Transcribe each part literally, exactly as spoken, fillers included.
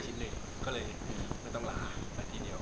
ชิ้นหนึ่งก็เลยไม่ต้องลาไปทีเดียว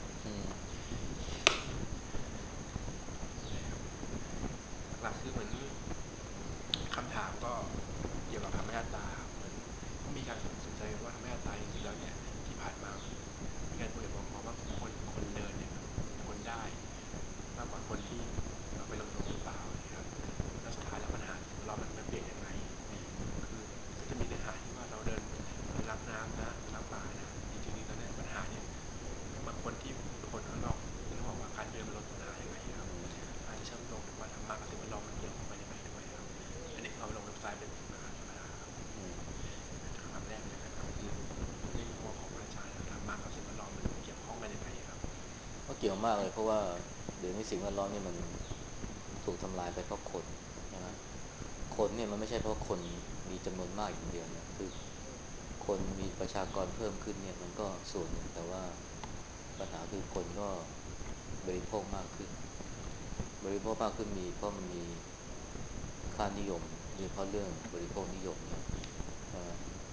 หลักๆคือเหมือนคำถามก็เกี่ยวกับธรรมชาติตาเหมือนก็มีการสนใจว่าธรรมชาติตาจริงๆแล้วเนี่ยที่ผ่านมามีการคุยกับมองว่าคนคนเดินเนี่ยทนได้มากกว่าคนที่ไปลงถนนหรือเปล่านะครับแล้วสุดท้ายแล้วปัญหาสิ่งแวดล้อมมันมันเปลี่ยนยังไงคือก็จะมีเนื้อหาที่ว่าเราเดินอนุรักษ์น้ำนะอนุรักษ์ป่านะจริงๆแล้วเนี่ยปัญหาเนี่ยบางคนที่คนข้างนอกเขาบอกว่าการเดินมันลดปัญหายังไงครับอาจจะเชื่อมโยงถึงว่าธรรมะกับสิ่งแวดล้อมมันเกี่ยวข้องกันยังไงด้วยครับอันนี้เอาลงเว็บไซต์เป็นนะครับธรรมดาครับคำถามแรกเลยนะครับในมุมมองของอาจารย์ธรรมะกับสิ่งแวดล้อมมันเกี่ยวข้องกันยังไงครับก็เกี่ยวมากเลยเพราะว่าเดี๋ยวนี้สิ่งแวดล้อมเนี่ยมันถูกทำลายไปเพราะคนใช่ไหมคนเนี่ยมันไม่ใช่เพราะคนมีจำนวนมากอย่างเดียวนะคือคนมีประชากรเพิ่มขึ้นเนี่ยมันก็ส่วนหนึ่งแต่ว่าปัญหาคือคนก็บริโภคมากขึ้นบริโภคมากขึ้นมีเพราะมันมีค่านิยมโดยเฉพาะเรื่องบริโภคนิยมเนี่ยใช่ไหม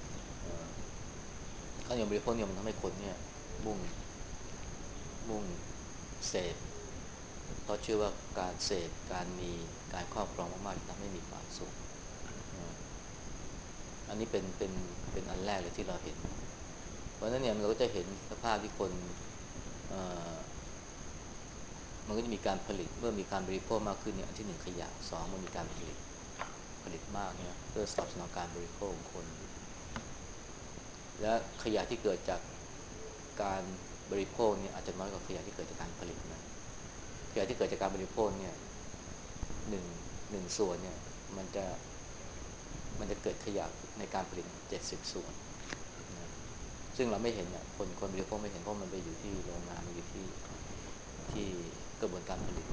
ค่านิยมบริโภคเนี่ยมันทำให้คนเนี่ยมุ่งมุ่งเสพ เพราะเชื่อว่าการเสพการมีการครอบครองมากๆจะทำให้มีความสุขอันนี้เป็นเป็นเป็นอันแรกเลยที่เราเห็นเพราะฉะนั้นเนี่ยเราก็จะเห็นสภาพที่คนมันก็จะมีการผลิตเมื่อมีการบริโภคมากขึ้นเนี่ยอันที่หนึ่งขยะสองมันมีการผลิตผลิตมากเนี่ยเพื่อตอบสนองการบริโภคของคนและขยะที่เกิดจากการบริโภคเนี่ยอาจจะน้อยกว่าขยะที่เกิดจากการผลิตนะขยะที่เกิดจากการบริโภคเนี่ยหนึ่งหนึ่งส่วนเนี่ยมันจะมันจะเกิดขยะในการผลิตเจ็ดสิบส่วนนะซึ่งเราไม่เห็นอ่ะคนคนบริโภคไม่เห็นเพราะมันไปอยู่ที่โรงงานมันอยู่ที่ที่กระบวนการผลิต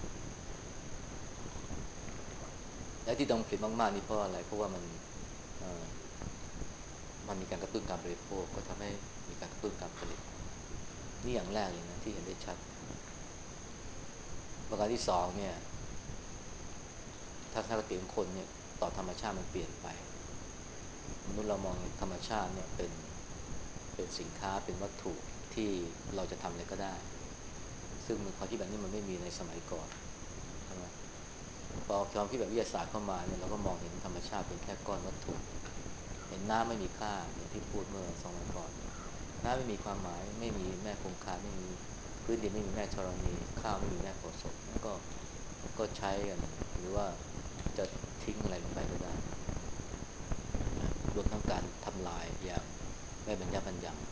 และที่ต้องผลิตมากๆนี่เพราะอะไรเพราะว่ามันมันมีการกระตุ้นการบริโภคก็ทำให้มีการกระตุ้นการผลิตนี่อย่างแรกเลยนะที่เห็นได้ชัดประการที่สองเนี่ยทัศนคติของคนเนี่ยต่อธรรมชาติมันเปลี่ยนไปมนุษย์เรามองธรรมชาติเนี่ยเป็นเป็นสินค้าเป็นวัตถุที่เราจะทำอะไรก็ได้ซึ่งความคิดแบบนี้มันไม่มีในสมัยก่อนใช่ไหมพอความคิดแบบวิทยาศาสตร์เข้ามาเนี่ยเราก็มองเห็นธรรมชาติเป็นแค่ก้อนวัตถุเห็นน้ำไม่มีค่าอย่างที่พูดเมื่อสองวันก่อนน้ำไม่มีความหมายไม่มีแม่คงคาไม่มีพื้นดินไม่มีแม่ธรณีข้าวไม่มีแม่โพธิ์ศพก็ก็ใช้กันหรือว่าจะทิ้งอะไรลงไปก็ได้รวมทั้งการทำลายอย่างไม่บรรยับบรรยัง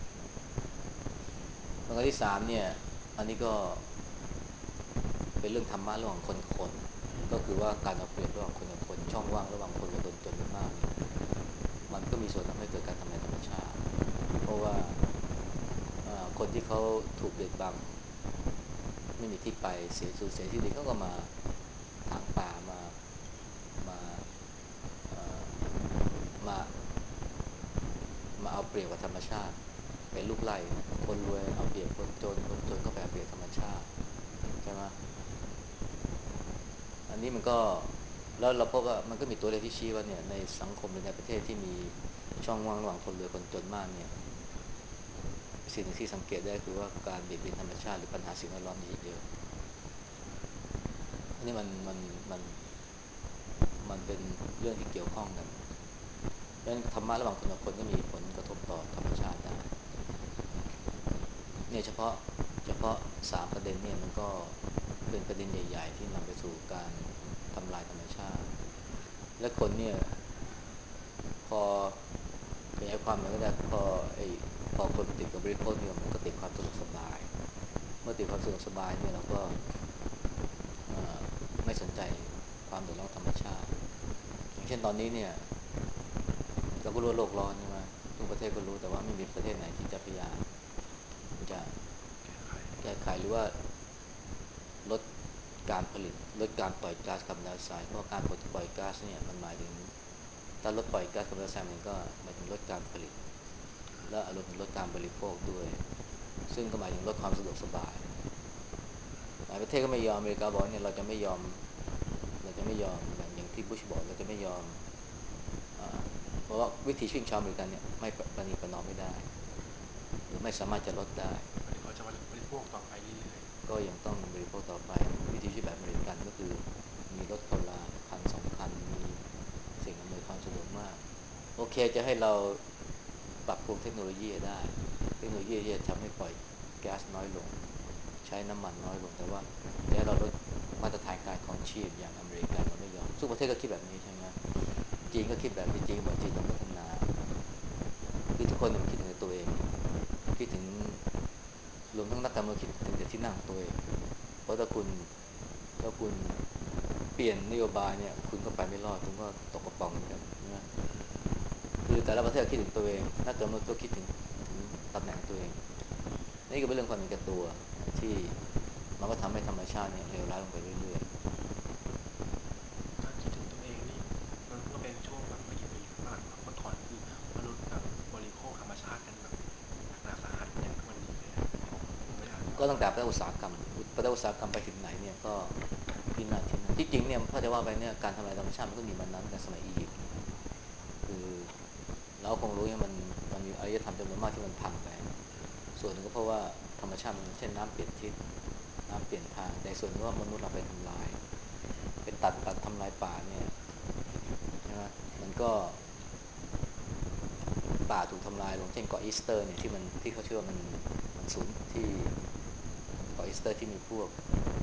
ประการที่สามเนี่ยอันนี้ก็เป็นเรื่องธรรมะระหว่างคนกับคนก็คือว่าการเอาเปรียบระหว่างคนกับคนช่องว่างระหว่างคนกับคนจำนวนมากเนี่ยมันก็มีส่วนทำให้เกิดการทำลายธรรมชาติเพราะว่าคนที่เขาถูกเบียดบังไม่มีที่ไปเสียสูญเสียที่ดินเขาก็มาถางป่ามามามามาเอาเปรียบกับธรรมชาติเป็นลูกไล่คนรวยเอาเปรียบคนจนคนจนก็ไปเอาเปรียบธรรมชาติใช่ไหมอันนี้มันก็แล้วเราพบว่ามันก็มีตัวเลขที่ชี้ว่าเนี่ยในสังคมหรือในประเทศที่มีช่องว่างระหว่างคนรวยคนจนมากเนี่ยสิ่งที่สังเกตได้คือว่าการเบียดเบียนธรรมชาติหรือปัญหาสิ่งแวดล้อมนี่เยอะอันนี้มันมันมันมันเป็นเรื่องที่เกี่ยวข้องกันเพราะฉะนั้นธรรมะระหว่างคนกับคนก็มีผลกระทบต่อธรรมชาติได้เนี่ยเฉพาะเฉพาะสามประเด็นเนี่ยมันก็เป็นประเด็นใหญ่ๆที่นำไปสู่การทำลายธรรมชาติและคนเนี่ยพอขยายความมันก็ได้พอไอ้พอคนติดกับบริโภคเนี่ยมันก็ติดความสะดวกสบายเมื่อติดความสะดวกสบายเนี่ยเราก็ไม่สนใจความเดือดร้อนธรรมชาติอย่างเช่นตอนนี้เนี่ยเราก็รู้โลกร้อนใช่ไหมทุกประเทศก็รู้แต่ว่าไม่มีประเทศไหนที่จะพยายามจะแก้ไขหรือว่าลดการผลิตลดการปล่อยก๊าซคาร์บอนไดออกไซด์เพราะการปล่อยก๊าซเนี่ยมันหมายถึงถ้าลดปล่อยก๊าซคาร์บอนไดออกไซด์มันก็หมายถึงลดการผลิตและอารมณ์ถึงลดการบริโภคด้วยซึ่งก็หมายถึงลดความสะดวกสบายหลายประเทศก็ไม่ยอมอเมริกาบอกเนี่ยเราจะไม่ยอมเราจะไม่ยอมอย่างอย่างที่บุชบอกเราจะไม่ยอมเพราะว่าวิถีชีวิตชาวอเมริกันเนี่ยไม่ประนีประนอมไม่ได้รือไม่สามารถจะลดได้หรือเขาจะบริโภคต่อไปเรื่อยก็ยังต้องบริโภคต่อไปวิธีชีวิตแบบอเมริกันก็คือมีรถคนละคันสองคันมีสิ่งอำนวยความสะดวกมากโอเคจะให้เราปรับปรุงเทคโนโลยีได้เทคโนโลยีที่จะทำให้ปล่อยแก๊สน้อยลงใช้น้ำมันน้อยลงแต่ว่าจะให้เราลดมาตรฐานการครองชีพอย่างอเมริกันเราไม่ยอมทุกประเทศก็คิดแบบนี้ใช่ไหมจีนก็คิดแบบนี้จีนบอกจีนต้องพัฒนาคือทุกคนมันคิดถึงตัวเองคิดถึงรวมทั้งนักการเมืองคิดถึงแต่ที่นั่งของตัวเองเพราะถ้าคุณถ้าคุณเปลี่ยนนโยบายเนี่ยคุณก็ไปไม่รอดคุณก็ตกกระป๋องเหมือนกันนะคือแต่ละประเทศคิดถึงตัวเองนักการเมืองก็คิดถึงถึงตำแหน่งตัวเองนี่ก็เป็นเรื่องความเห็นแก่ตัวที่มันก็ทำให้ธรรมชาติเนี่ยเลวร้ายลงไปเรื่อยๆการคิดถึงตัวเองนี่มันก็เป็นช่วงแบบไม่กี่ปีหลังเมื่อก่อนคือมนุษย์แบบบริโภคธรรมชาติกันแบบหนักสาหัสอย่างทุกวันนี้เลยผมไม่อาจๆก็ตั้งแต่ประอุตสาหกรรมประอุตสาหกรรมไปถึงไหนเนี่ยก็ที่นั่นที่นั่นที่จริงเนี่ยถ้าจะว่าไปเนี่ยการทำลายธรรมชาติมันก็มีมานานตั้งแต่สมัยอียิปต์คือเราคงรู้ว่ามันมันมีอารยธรรมจำนวนมากที่มันพังไปส่วนหนึ่งก็เพราะว่าธรรมชาติมันเช่นน้ำเปลี่ยนทิศน้ำเปลี่ยนทางแต่ส่วนนึงว่ามนุษย์เราไปทำลายไปตัดตัดทำลายป่าเนี่ยใช่ไหมมันก็ป่าถูกทำลายลงเช่นเกาะอีสเตอร์เนี่ยที่มันที่เขาเชื่อว่ามันมันสูญที่เกาะอีสเตอร์ที่มีพวก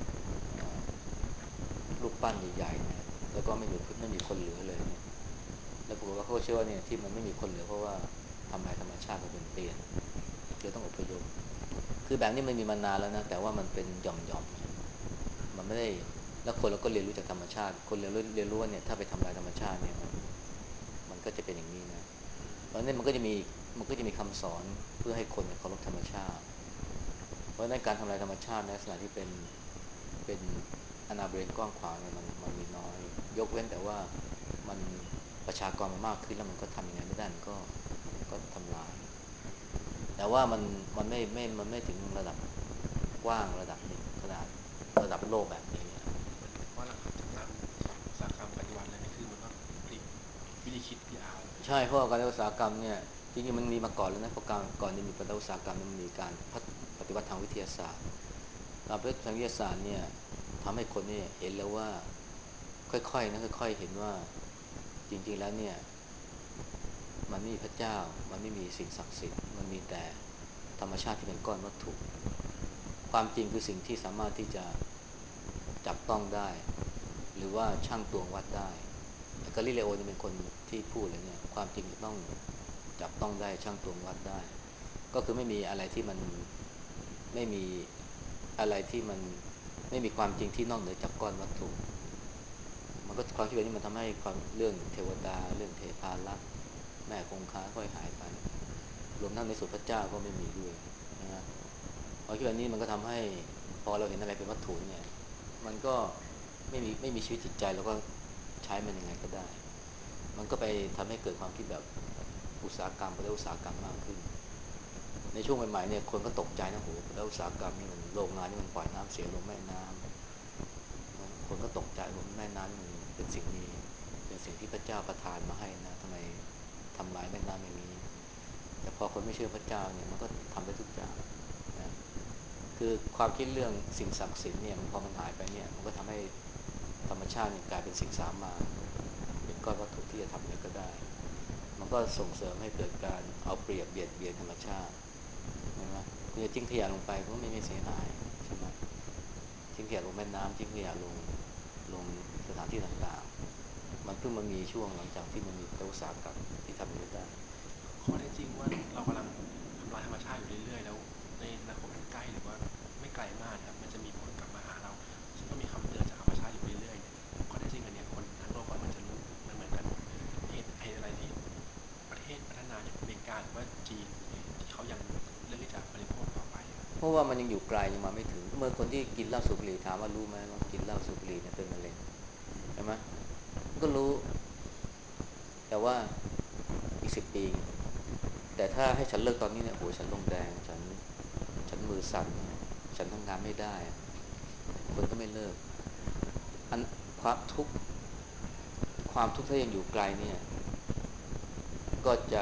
รูปปั้นใหญ่ๆเนี่ยแล้วก็ไม่มีไม่มีคนเหลือเลยเนี่ยแล้วปรากฏว่าเขาเชื่อว่าเนี่ยที่มันไม่มีคนเหลือเพราะว่าทำลายธรรมชาติมาเป็นเปลี่ยนคือต้องอพยพคือแบบนี้มันมีมานานแล้วนะแต่ว่ามันเป็นหย่อมๆมันไม่ได้แล้วคนเราก็เรียนรู้จากธรรมชาติคนเรียนรู้เรียนรู้ว่าเนี่ยถ้าไปทำลายธรรมชาติเนี่ยมันมันก็จะเป็นอย่างนี้นะเพราะนั้นมันก็จะมีมันก็จะมีคำสอนเพื่อให้คนเคารพธรรมชาติเพราะในการทำลายธรรมชาติในลักษณะที่เป็นเป็นอาณาบริเวณกว้างขวางเนี่ยมันมันมีน้อยยกเว้นแต่ว่ามันประชากรมันมากขึ้นแล้วมันก็ทำยังไงไม่ได้มันก็ก็ทำลายแต่ว่ามันมันไม่ไม่มันไม่ถึงระดับกว้างระดับขนาดระดับโลกแบบนี้มันเพราะหลังจากการอุตสาหกรรมปฏิวัติแล้วนี่คือมันก็พลิกวิธีคิดพี่อาร์เลยใช่เพราะว่าการอุตสาหกรรมเนี่ยจริงๆมันมีมาก่อนแล้วนะเพราะการก่อนที่มีการอุตสาหกรรมมันมีการปฏิวัติทางวิทยาศาสตร์การปฏิวัติทางวิทยาศาสตร์เนี่ยทำให้คนเนี่ยเห็นแล้วว่าค่อยๆนะค่อยๆเห็นว่าจริงๆแล้วเนี่ยมันไม่มีพระเจ้ามันไม่มีสิ่งศักดิ์สิทธิ์มันมีแต่ธรรมชาติที่เป็นก้อนวัตถุความจริงคือสิ่งที่สามารถที่จะจับต้องได้หรือว่าชั่งตวงวัดได้กาลิเลโอนี่เป็นคนที่พูดเลยเนี่ยความจริงจะต้องจับต้องได้ชั่งตวงวัดได้ก็คือไม่มีอะไรที่มันไม่มีอะไรที่มันไม่มีความจริงที่นอกเหนือจากก้อนวัตถุมันก็ความคิดแบบนี้มันทำให้ความเรื่องเทวดาเรื่องเทพารักษ์แม่คงคาค่อยหายไปรวมทั้งในสุดพระเจ้าก็ไม่มีด้วยนะความคิดแบบนี้มันก็ทำให้พอเราเห็นอะไรเป็นวัตถุเนี่ยมันก็ไม่มีไม่มีชีวิตจิตใจแล้วก็ใช้มันยังไงก็ได้มันก็ไปทำให้เกิดความคิดแบบอุตสาหกรรมไปได้อุตสาหกรรมมากขึ้นในช่วงใหม่ๆเนี่ยคนก็ตกใจนะโหแล้วอุตสาหกรรมนี่มันโรงงานนี่มันปล่อยน้ำเสียลงแม่น้ำคนก็ตกใจว่าแม่น้ำนี่มันเป็นสิ่งมีเป็นสิ่งที่พระเจ้าประทานมาให้นะทำไมทำลายแม่น้ำอย่างนี้แต่พอคนไม่เชื่อพระเจ้าเนี่ยมันก็ทำได้ทุกอย่างนะคือความคิดเรื่องสิ่งศักดิ์สิทธิ์เนี่ยพอมันหายไปเนี่ยมันก็ทำให้ธรรมชาติเนี่ยกลายเป็นสิ่งสามัญเป็นก้อนวัตถุที่จะทำอะไรก็ได้มันก็ส่งเสริมให้เกิดการเอาเปรียบเบียดเบียนธรรมชาติใช่ไหมคุณจะทิ้งขยะลงไปก็ไม่ไม่เสียหายใช่ไหมทิ้งขยะลงแม่น้ำทิ้งขยะลงลงสถานที่ต่างๆมันเพิ่งมามีช่วงหลังจากที่มันมีอุตสาหกรรมที่ทำอย่างนี้ได้ข้อเท็จจริงว่าเรากำลังทำลายธรรมชาติอยู่เรื่อยๆแล้วในอนาคตอันใกล้หรือว่าไม่ไกลมากครับมันจะมีผลกลับมาหาเราซึ่งต้องมีคำเตือนจากธรรมชาติอยู่เรื่อยๆเนี่ยข้อเท็จจริงอันนี้คนทั้งโลกก็เหมือนจะรู้เหมือนเหมือนกันหมดเหตุเหตุอะไรที่ประเทศพัฒนาอย่างอเมริกาหรือว่าจีนที่เขายังเลือกที่จะบริโภคต่อไปเพราะว่ามันยังอยู่ไกลยังมาไม่ถึงเมื่อคนที่กินเหล้าสูบบุหรี่ถามว่ารู้ไหมว่ากินเหล้าสูบบุหรี่เนี่ยเป็นมะเร็งใช่ไหมก็รู้แต่ว่าอีกสิบปีแต่ถ้าให้ฉันเลิกตอนนี้เนี่ยโหฉันลงแดงฉันฉันมือสั่นเนี่ยฉันทำงานไม่ได้คนก็ไม่เลิกอันความทุกข์ความทุกข์ถ้ายังอยู่ไกลเนี่ยก็จะ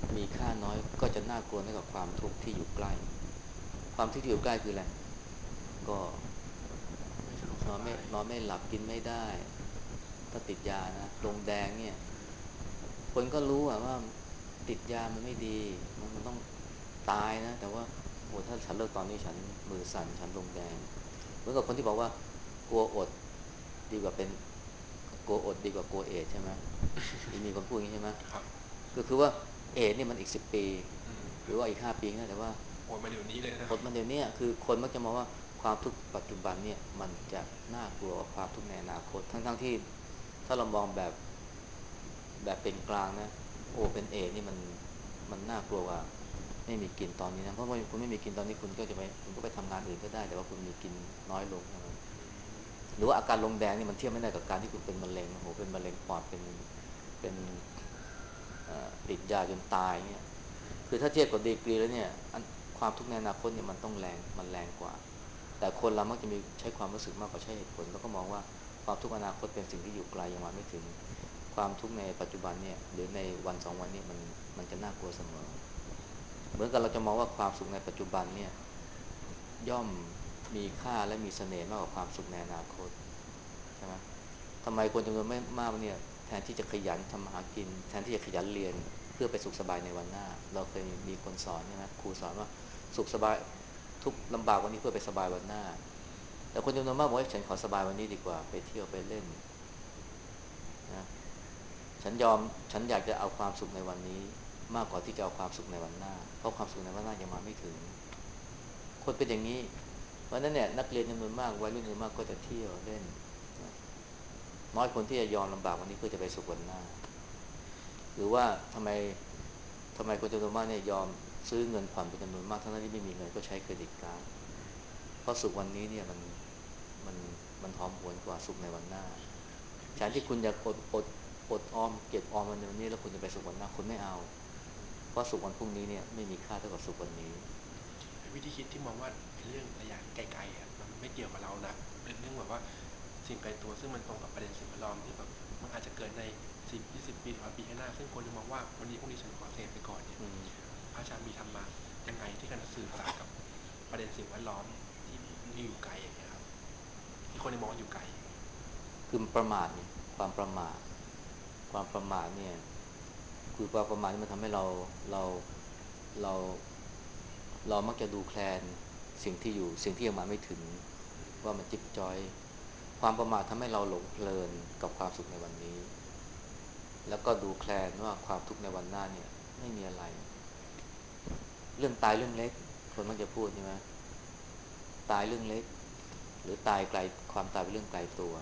มีค่าน้อยก็จะน่ากลัวน้อยกว่าความทุกข์ที่อยู่ใกล้ความทุกข์ที่อยู่ใกล้คืออะไรก็ไม่สะดวกนอนไม่สบายนอนไม่หลับกินไม่ได้ถ้าติดยานะลงแดงเนี่ยคนก็รู้อะว่าติดยามันไม่ดีมันมันต้องตายนะแต่ว่าโอ้ถ้าฉันเลิกตอนนี้ฉันมือสั่นฉันลงแดงเหมือนกับคนที่บอกว่ากลัวอดดีกว่าเป็นกลัวอดดีกว่ากลัวเอดส์ใช่ไหมมีมีคนพูดอย่างนี้ใช่ไหมครับก็คือว่าเอดส์นี่มันอีกสิบปีอืมครับหรือว่าอีกห้าปีนะแต่ว่าโอ้ยมาเดี๋ยวนี้เลยนะอดมันเดี๋ยวนี้คือคนมักจะมองว่าความทุกข์ปัจจุบันเนี่ยมันจะน่ากลัวกว่าความทุกข์ในอนาคตทั้งๆทที่ถ้าเรามองแบบแบบเป็นกลางนะโอ้เป็นเอดส์นี่มันมันน่ากลัวกว่าไม่มีกินตอนนี้นะเพราะว่าคุณไม่มีกินตอนนี้คุณก็จะไปคุณก็ไปทำงานอื่นก็ได้แต่ว่าคุณมีกินน้อยลงใช่ไหมอืมหรือว่าอาการลงแดงนี่มันเทียบไม่ได้กับการที่คุณเป็นมะเร็งโอ้โหเป็นมะเร็งปอดเป็นเป็นเอ่อติดยาจนตายเนี่ยคือถ้าเทียบกับดีกรีแล้วเนี่ยอันความทุกข์ในอนาคตเนี่ยมันต้องแรงมันแรงกว่า แต่คนเรามักจะมีใช้ความรู้สึกมากกว่าใช้เหตุผลแล้วก็มองว่าความทุกข์อนาคตเป็นสิ่งที่อยู่ไกลยังมาไม่ถึงความทุกข์ในปัจจุบันเนี่ยหรือในวันสองวันนี้มันมันจะน่ากลัวเสมอเหมือนกับเราจะมองว่าความสุขในปัจจุบันเนี่ยย่อมมีค่าและมีเสน่ห์มากกว่าความสุขในอนาคตใช่ไหมทำไมคนจำนวนไม่มากเนี่ยแทนที่จะขยันทำมาหากินแทนที่จะขยันเรียนเพื่อไปสุขสบายในวันหน้าเราเคยมีคนสอนใช่ไหมครูสอนว่าสุขสบายทุกลำบากวันนี้เพื่อไปสบายวันหน้าแต่คนจำนวนมากบอกว่าฉันขอสบายวันนี้ดีกว่าไปเที่ยวไปเล่นนะฉันยอมฉันอยากจะเอาความสุขในวันนี้มากกว่าที่จะเอาความสุขในวันหน้าเพราะความสุขในวันหน้ายังมาไม่ถึงคนเป็นอย่างนี้เพราะนั้นเนี่ยนักเรียนจำนวนมากวัยรุ่นจำนวนมากก็จะเที่ยวเล่นนะน้อยคนที่จะยอมลำบากวันนี้เพื่อจะไปสุขวันหน้าหรือว่าทำไมทำไมคนจำนวนมากเนี่ยยอมซื้อเงินผ่อนเป็นจำนวนมากทั้งที่ไม่มีเงินก็ใช้เครดิตการ์ดเพราะสุขวันนี้เนี่ยมันมันมันหอมหวนกว่าสุขในวันหน้าแทนที่คุณอยากอดอดอดออมเก็บออมในวันนี้แล้วคุณจะไปสุขวันหน้าคุณไม่เอาเพราะสุขวันพรุ่งนี้เนี่ยไม่มีค่าเท่ากับสุขวันนี้เป็นวิธีคิดที่มองว่าเป็นเรื่องระยะไกลๆอ่ะมันไม่เกี่ยวกับเรานะเป็นเรื่องแบบว่าสิ่งไกลตัวซึ่งมันตรงกับประเด็นสิ่งแวดล้อมที่แบบมันอาจจะเกิดในสิบยี่สิบปีหรือว่าปีข้างหน้าซึ่งคนจะมองว่าวันนี้พรุ่งนี้ฉันขอเสพไปก่อนเนี่ยอืมพระอาจารย์มีธรรมะยังไงที่การสื่อสารกับประเด็นสิ่งแวดล้อมที่มีอยู่ไกลอย่างเงี้ยครับที่คนจะมองว่าอยู่ไกลคือประมาทเนี่ยความประมาทความประมาทเนี่ยคือความประมาทนี่มันทำให้เราเราเราเรามักจะดูแคลนสิ่งที่อยู่สิ่งที่ยังมาไม่ถึงว่ามันจิ๊บจอยความประมาททำให้เราหลงเพลินกับความสุขในวันนี้แล้วก็ดูแคลนว่าความทุกข์ในวันหน้าเนี่ยไม่มีอะไรเรื่องตายเรื่องเล็กคนมักจะพูดใช่ไหมตายเรื่องเล็กหรือตายไกลความตายเป็นเรื่องไกลตัว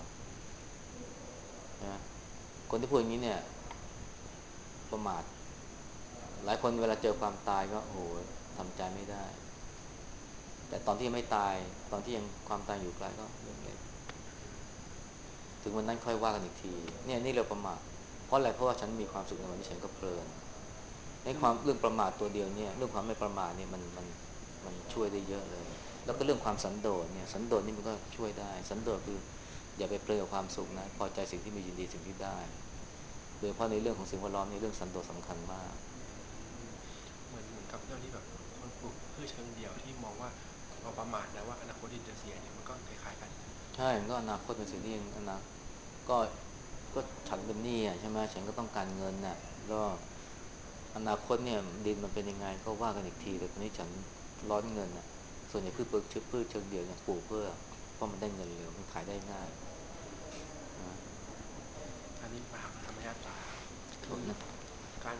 นะคนที่พูดอย่างนี้เนี่ยประมาทหลายคนเวลาเจอความตายก็โอ้โหทำใจไม่ได้แต่ตอนที่ยังไม่ตายตอนที่ยังความตายอยู่ไกลก็เรื่องเล็กถึงวันนั้นค่อยว่ากันอีกทีเนี่ยนี่เราประมาทเพราะอะไรเพราะว่าฉันมีความสุขในวันนี้ฉันก็เพลินในความเรื่องประมาทตัวเดียวเนี่ยเรื่องความไม่ประมาทเนี่ยมันมันมันช่วยได้เยอะเลยแล้วก็เรื่องความสันโดษเนี่ยสันโดษนี่มันก็ช่วยได้สันโดษคืออย่าไปเพลินกับความสุขนะพอใจสิ่งที่มียินดีสิ่งที่ได้โดยเฉพาะในเรื่องของสิ่งแวดล้อมนี่เรื่องสันโดษสำคัญมากเหมือนเหมือนกับเรื่องที่แบบคนปลูกพืชเชิงเดี่ยวที่มองว่าเราประมาทนะว่าอนาคตดินจะเสียเนี่ยมันก็คล้ายๆกันใช่มันก็อนาคตเป็นสิ่งที่ยังอนาก็ก็ฉันเป็นหนี้อ่ะใช่ไหมฉันก็ต้องการเงินน่ะแล้วอนาคตเนี่ยดินมันเป็นยังไงก็ว่ากันอีกทีแต่ตอนนี้ฉันร้อนเงินน่ะส่วนใหญ่พืชเพิกพืชเชิงเดี่ยวเนี่ยปลูกเพื่อเพราะมันได้เงินเร็วมันขายได้ง่ายนะอันนี้มาถามเรื่องธรรมชาติตาคือโทษนะการ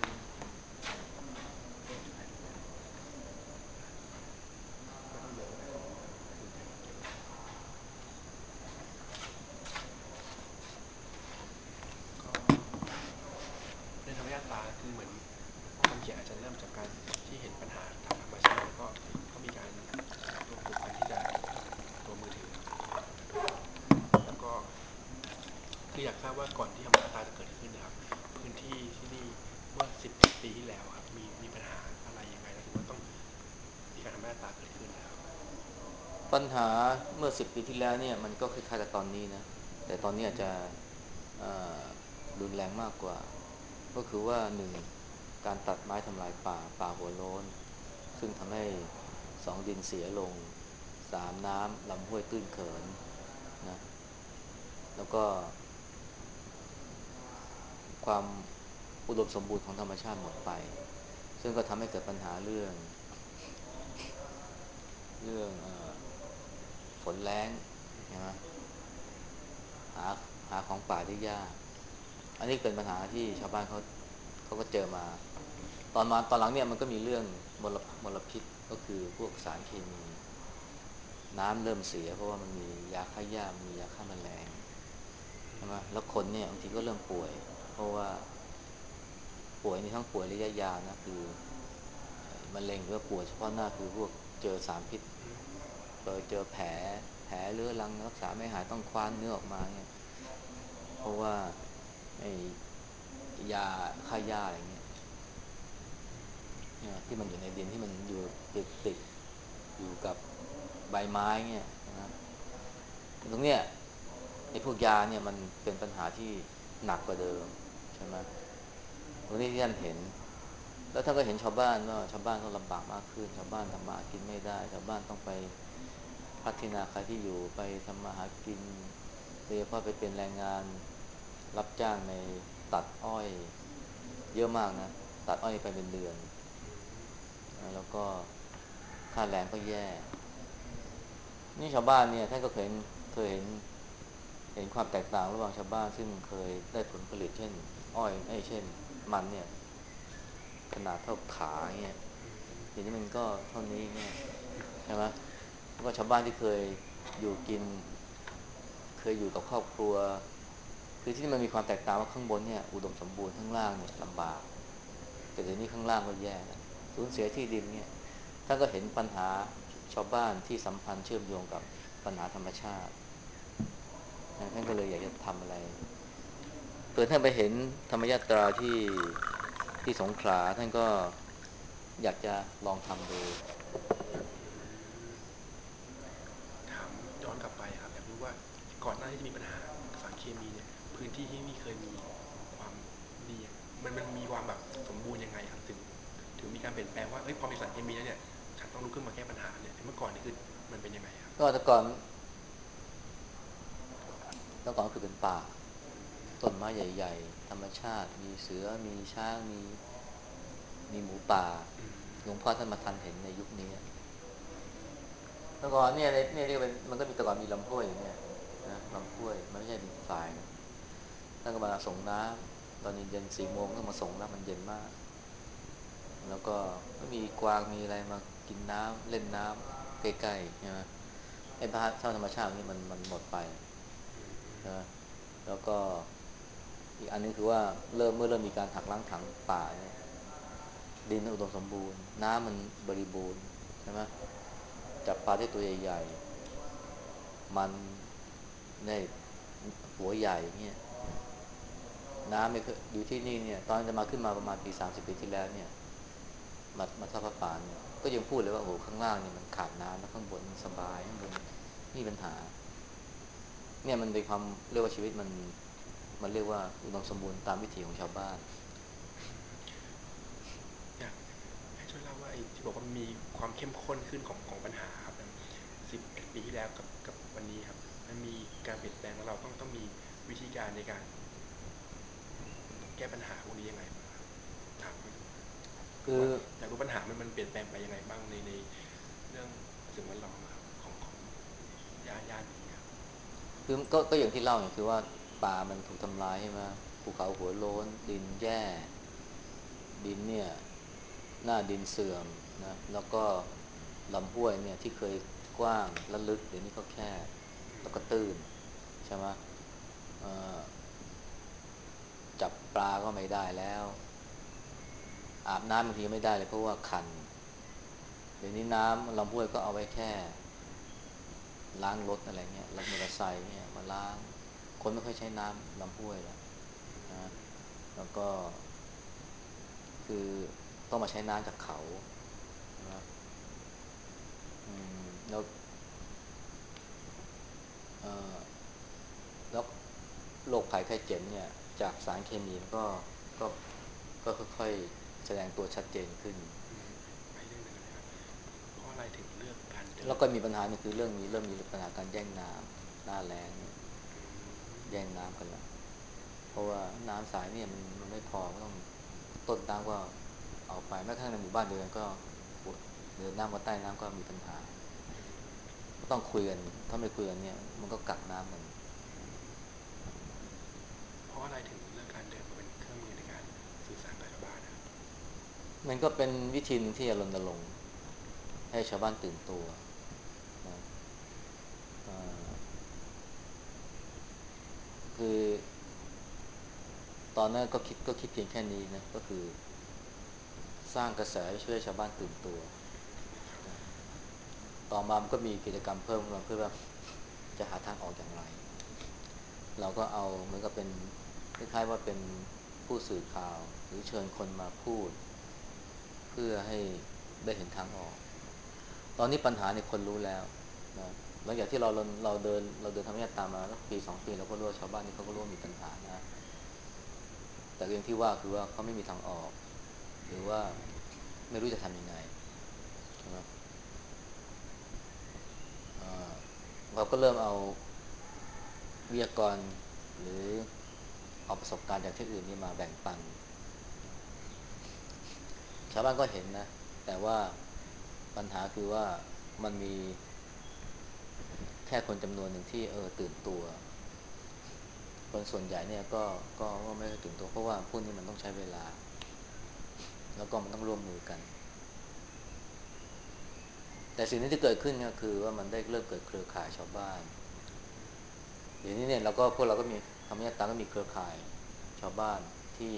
ไม่ต้องเยอะก็ได้ขอคุยแค่นิดเดียวก็เรื่องธรรมชาติตาคือเหมือนคนเขียนอาจจะเริ่มจากการที่เห็นปัญหาทางธรรมชาติแล้วก็ก็มีการรวมกลุ่มกันที่จะทำตัวมือถือมาดูแล้วก็คืออยากทราบว่าก่อนที่ธรรมชาติตาจะเกิดขึ้นนะครับพื้นที่ที่นี่เมื่อสิบปีที่แล้วครับมีมีปัญหาอะไรยังไงแล้วถึงว่าต้องมีการธรรมชาติตาเกิดขึ้นนะครับปัญหาเมื่อสิบปีที่แล้วเนี่ยมันก็คล้ายๆกับตอนนี้นะแต่ตอนนี้อาจจะเอ่อรุนแรงมากกว่าก็คือว่าหนึ่งการตัดไม้ทำลายป่าป่าหัวโล้นซึ่งทำให้สองดินเสียลงสามน้ำลำห้วยตื้นเขินนะแล้วก็ความอุดมสมบูรณ์ของธรรมชาติหมดไปซึ่งก็ทำให้เกิดปัญหาเรื่องเรื่องเออฝนแล้งใช่ไหมหาหาของป่าได้ยากอันนี้เป็นปัญหาที่ชาวบ้านเขาเขาก็เจอมาตอนมาตอนหลังเนี่ยมันก็มีเรื่องมลมลพิษก็คือพวกสารเคมีน้ำเริ่มเสียเพราะว่ามันมียาฆ่าหญ้ามียาฆ่าแมลงใช่ไหมแล้วคนเนี่ยบางทีก็เริ่มป่วยเพราะว่าป่วยนี่ทั้งป่วยระยะยาวนะคือมะเร็งหรือว่าป่วยเฉพาะหน้าคือพวกเจอสารพิษเคยเจอแผลแผลเรื้อรังรักษาไม่หายต้องคว้านเนื้อออกมาเนี่ยเพราะว่าไอ้ยาฆ่าหญ้าอะไรเงี้ยที่มันอยู่ในดินที่มันอยู่ติดติดอยู่กับใบไม้เนี่ยนะตรงเนี้ยไอ้พวกยาเนี่ยมันเป็นปัญหาที่หนักกว่าเดิมใช่ไหมตรงนี้ที่ท่านเห็นแล้วท่านก็เห็นชาวบ้านว่าชาวบ้านก็ลำบากมากขึ้นชาวบ้านทำมาหากินไม่ได้ชาวบ้านต้องไปพัฒนาใครที่อยู่ไปทำมาหากินโดยเฉพาะไปเป็นแรงงานรับจ้างในตัดอ้อยเยอะมากนะตัดอ้อยไปเป็นเดือนนะแล้วก็ค่าแรงก็แย่นี่ชาวบ้านเนี่ยท่านก็เคยเห็นเคยเห็นเห็นความแตกต่างระหว่างชาวบ้านซึ่งเคยได้ผลผลิตเช่นอ้อยไอ้เช่นมันเนี่ยขนาดเท่าขาเงี้ยทีนี้มันก็เท่านี้เงี้ยใช่ไหมแล้วก็ชาวบ้านที่เคยอยู่กินเคยอยู่กับครอบครัวคือที่มันมีความแตกต่างว่าข้างบนเนี่ยอุดมสมบูรณ์ข้างล่างเนี่ยลำบากแต่เดี๋ยวนี้ข้างล่างก็แย่แล้วสูญเสียที่ดินเนี่ยท่านก็เห็นปัญหาชาวบ้านที่สัมพันธ์เชื่อมโยงกับปัญหาธรรมชาติท่านก็เลยอยากจะทำอะไรเกิดท่านไปเห็นธรรมยาตราที่ที่สงขลาท่านก็อยากจะลองทำดูถามย้อนกลับไปครับอยากรู้ว่าก่อนหน้าที่จะมีปัญหาสารเคมีเนี่ยพื้นที่ที่นี่เคยมีความดีมันมันมีความแบบสมบูรณ์ยังไงครับถึงถึงมีการเปลี่ยนแปลงว่าเอ้ยพอมีสารเคมีแล้วเนี่ยฉันต้องลุกขึ้นมาแก้ปัญหาเนี่ยเมื่อก่อนนี่คือมันเป็นยังไงครับก็แต่ก่อนแต่ก่อนคือเป็นป่าต้นไม้ใหญ่ๆธรรมชาติมีเสือมีช้างมีมีหมูป่าหลวงพ่อท่านมาทันเห็นในยุคนี้แต่ก่อนเนี่ยเนี่ยเรียกเป็นมันก็มีแต่ก่อนมีลำห้วยอย่างเงี้ยนะลำห้วยมันไม่ใช่ดินทรายนะท่านก็มาส่งน้ำตอนเย็นๆสี่โมงก็มาส่งแล้วมันเย็นมากแล้วก็ก็มีกวางมีอะไรมากินน้ำเล่นน้ำใกล้ๆใช่ไหมไอ้บ้านธรรมชาตินี่มันมันหมดไปนะแล้วก็อีกอันนึงคือว่าเริ่มเมื่อเริ่มมีการหักล้างถังป่าเนี่ยดินอุดมสมบูรณ์น้ำมันบริบูรณ์ใช่ไหมจับปลาได้ตัวใหญ่ๆมันได้หัวใหญ่เงี้ยน้ำไม่เคยอยู่ที่นี่เนี่ยตอนจะมาขึ้นมาประมาณปีสามสิบปีที่แล้วเนี่ยมามาทอดพระป่าเนี่ยก็ยังพูดเลยว่าโอ้โหข้างล่างเนี่ยมันขาดน้ำแล้วข้างบนสบายข้างบนนี่ปัญหาเนี่ยมันเป็นความเรียกว่าชีวิตมันมันเรียกว่าอุดมสมบูรณ์ตามวิถีของชาวบ้านอยากให้ช่วยเล่าว่าไอ้ที่บอกว่ามีความเข้มข้นขึ้นของของปัญหาครับสิบเอ็ดปีที่แล้วกับกับวันนี้ครับมันมีการเปลี่ยนแปลงแล้วเราต้องต้องมีวิธีการในการแก้ปัญหาพวกนี้ยังไงบ้างครับถามไม่รู้หรือคือว่าอยากรู้ปัญหามันมันเปลี่ยนแปลงไปยังไงบ้างในในเรื่องสิ่งแวดล้อมครับของของย่านย่านนี้ครับคือก็ก็อย่างที่เล่าเนี่ยคือว่าป่ามันถูกทำลายใช่ไหมภูเขาหัวโล้นดินแย่ดินเนี่ยหน้าดินเสื่อมนะแล้วก็ลำห้วยเนี่ยที่เคยกว้างและลึกเดี๋ยวนี้ก็แคบแล้วก็ตื้นใช่ไหมเอ่อจับปลาก็ไม่ได้แล้วอาบน้ำบางทีไม่ได้เลยเพราะว่าคันเดี๋ยวนี้น้ำลำห้วยก็เอาไว้แค่ล้างรถอะไรเงี้ยรถมอเตอร์ไซค์เนี่ยมาล้างคนไม่ค่อยใช้น้ำลำห้วยแล้วนะแล้วก็คือต้องมาใช้น้ำจากเขาใช่ไหมอืมแล้วเอ่อแล้วโรคภัยไข้เจ็บเนี่ยจากสารเคมีมันก็ก็ก็ค่อยๆแสดงตัวชัดเจนขึ้นอืมไปเรื่องหนึ่งกันนะครับเพราะอะไรถึงเลือกการเดินแล้วก็มีปัญหาหนึ่งคือเรื่องมีเริ่มมีปัญหาการแย่งน้ำหน้าแล้งเนี่ยอืมแย่งน้ำกันละเพราะว่าน้ำสายเนี่ยมันมันไม่พอก็ต้องต้นน้ำก็เอาไปแม้กระทั่งในหมู่บ้านเดียวกันก็เดินน้ำกับใต้น้ำก็มีปัญหาอืมก็ต้องคุยกันถ้าไม่คุยกันเนี่ยมันก็กักน้ำกันอืมเพราะอะไรถึงเลือกการเดินมาเป็นเครื่องมือในการสื่อสารกับชาวบ้านนะครับมันก็เป็นวิธีหนึ่งที่จะรณรงค์ให้ชาวบ้านตื่นตัวนะอ่าคือตอนนั้นก็คิดก็คิดเพียงแค่นี้นะก็คือสร้างกระแสช่วยให้ชาวบ้านตื่นตัวครับนะต่อมามันก็มีกิจกรรมเพิ่มมาเพื่อแบบจะหาทางออกอย่างไรเราก็เอาเหมือนกับเป็นคล้ายๆว่าเป็นผู้สื่อข่าวหรือเชิญคนมาพูดเพื่อให้ได้เห็นทางออกตอนนี้ปัญหาในคนรู้แล้วนะหลังจากที่เราเราเราเดินเราเดินธรรมยาตามมาแล้วปีสองปีเราก็รู้ว่าชาวบ้านนี่เขาก็รู้ว่ามีปัญหานะแต่เรื่องที่ว่าคือว่าเขาไม่มีทางออกหอืรือว่ามไม่รู้จะทำยังไงใช่ไหมเราก็เริ่มเอาวิทยากรหรือเอาประสบการณ์จากที่อื่นนี่มาแบ่งปันชาวบ้านก็เห็นนะแต่ว่าปัญหาคือว่ามันมีแค่คนจำนวนหนึ่งที่เออตื่นตัวคนส่วนใหญ่เนี่ยก็ก็ก็ไม่ได้ตื่นตัวเพราะว่าพวกนี้มันต้องใช้เวลาแล้วก็มันต้องร่วมมือกันแต่สิ่งที่เกิดขึ้นก็คือว่ามันได้เริ่มเกิดเครือข่ายชาวบ้านเดี๋ยวนี้เนี่ยเราก็พวกเราก็มีธรรมยตาก็มีเครือข่ายชาวบ้านที่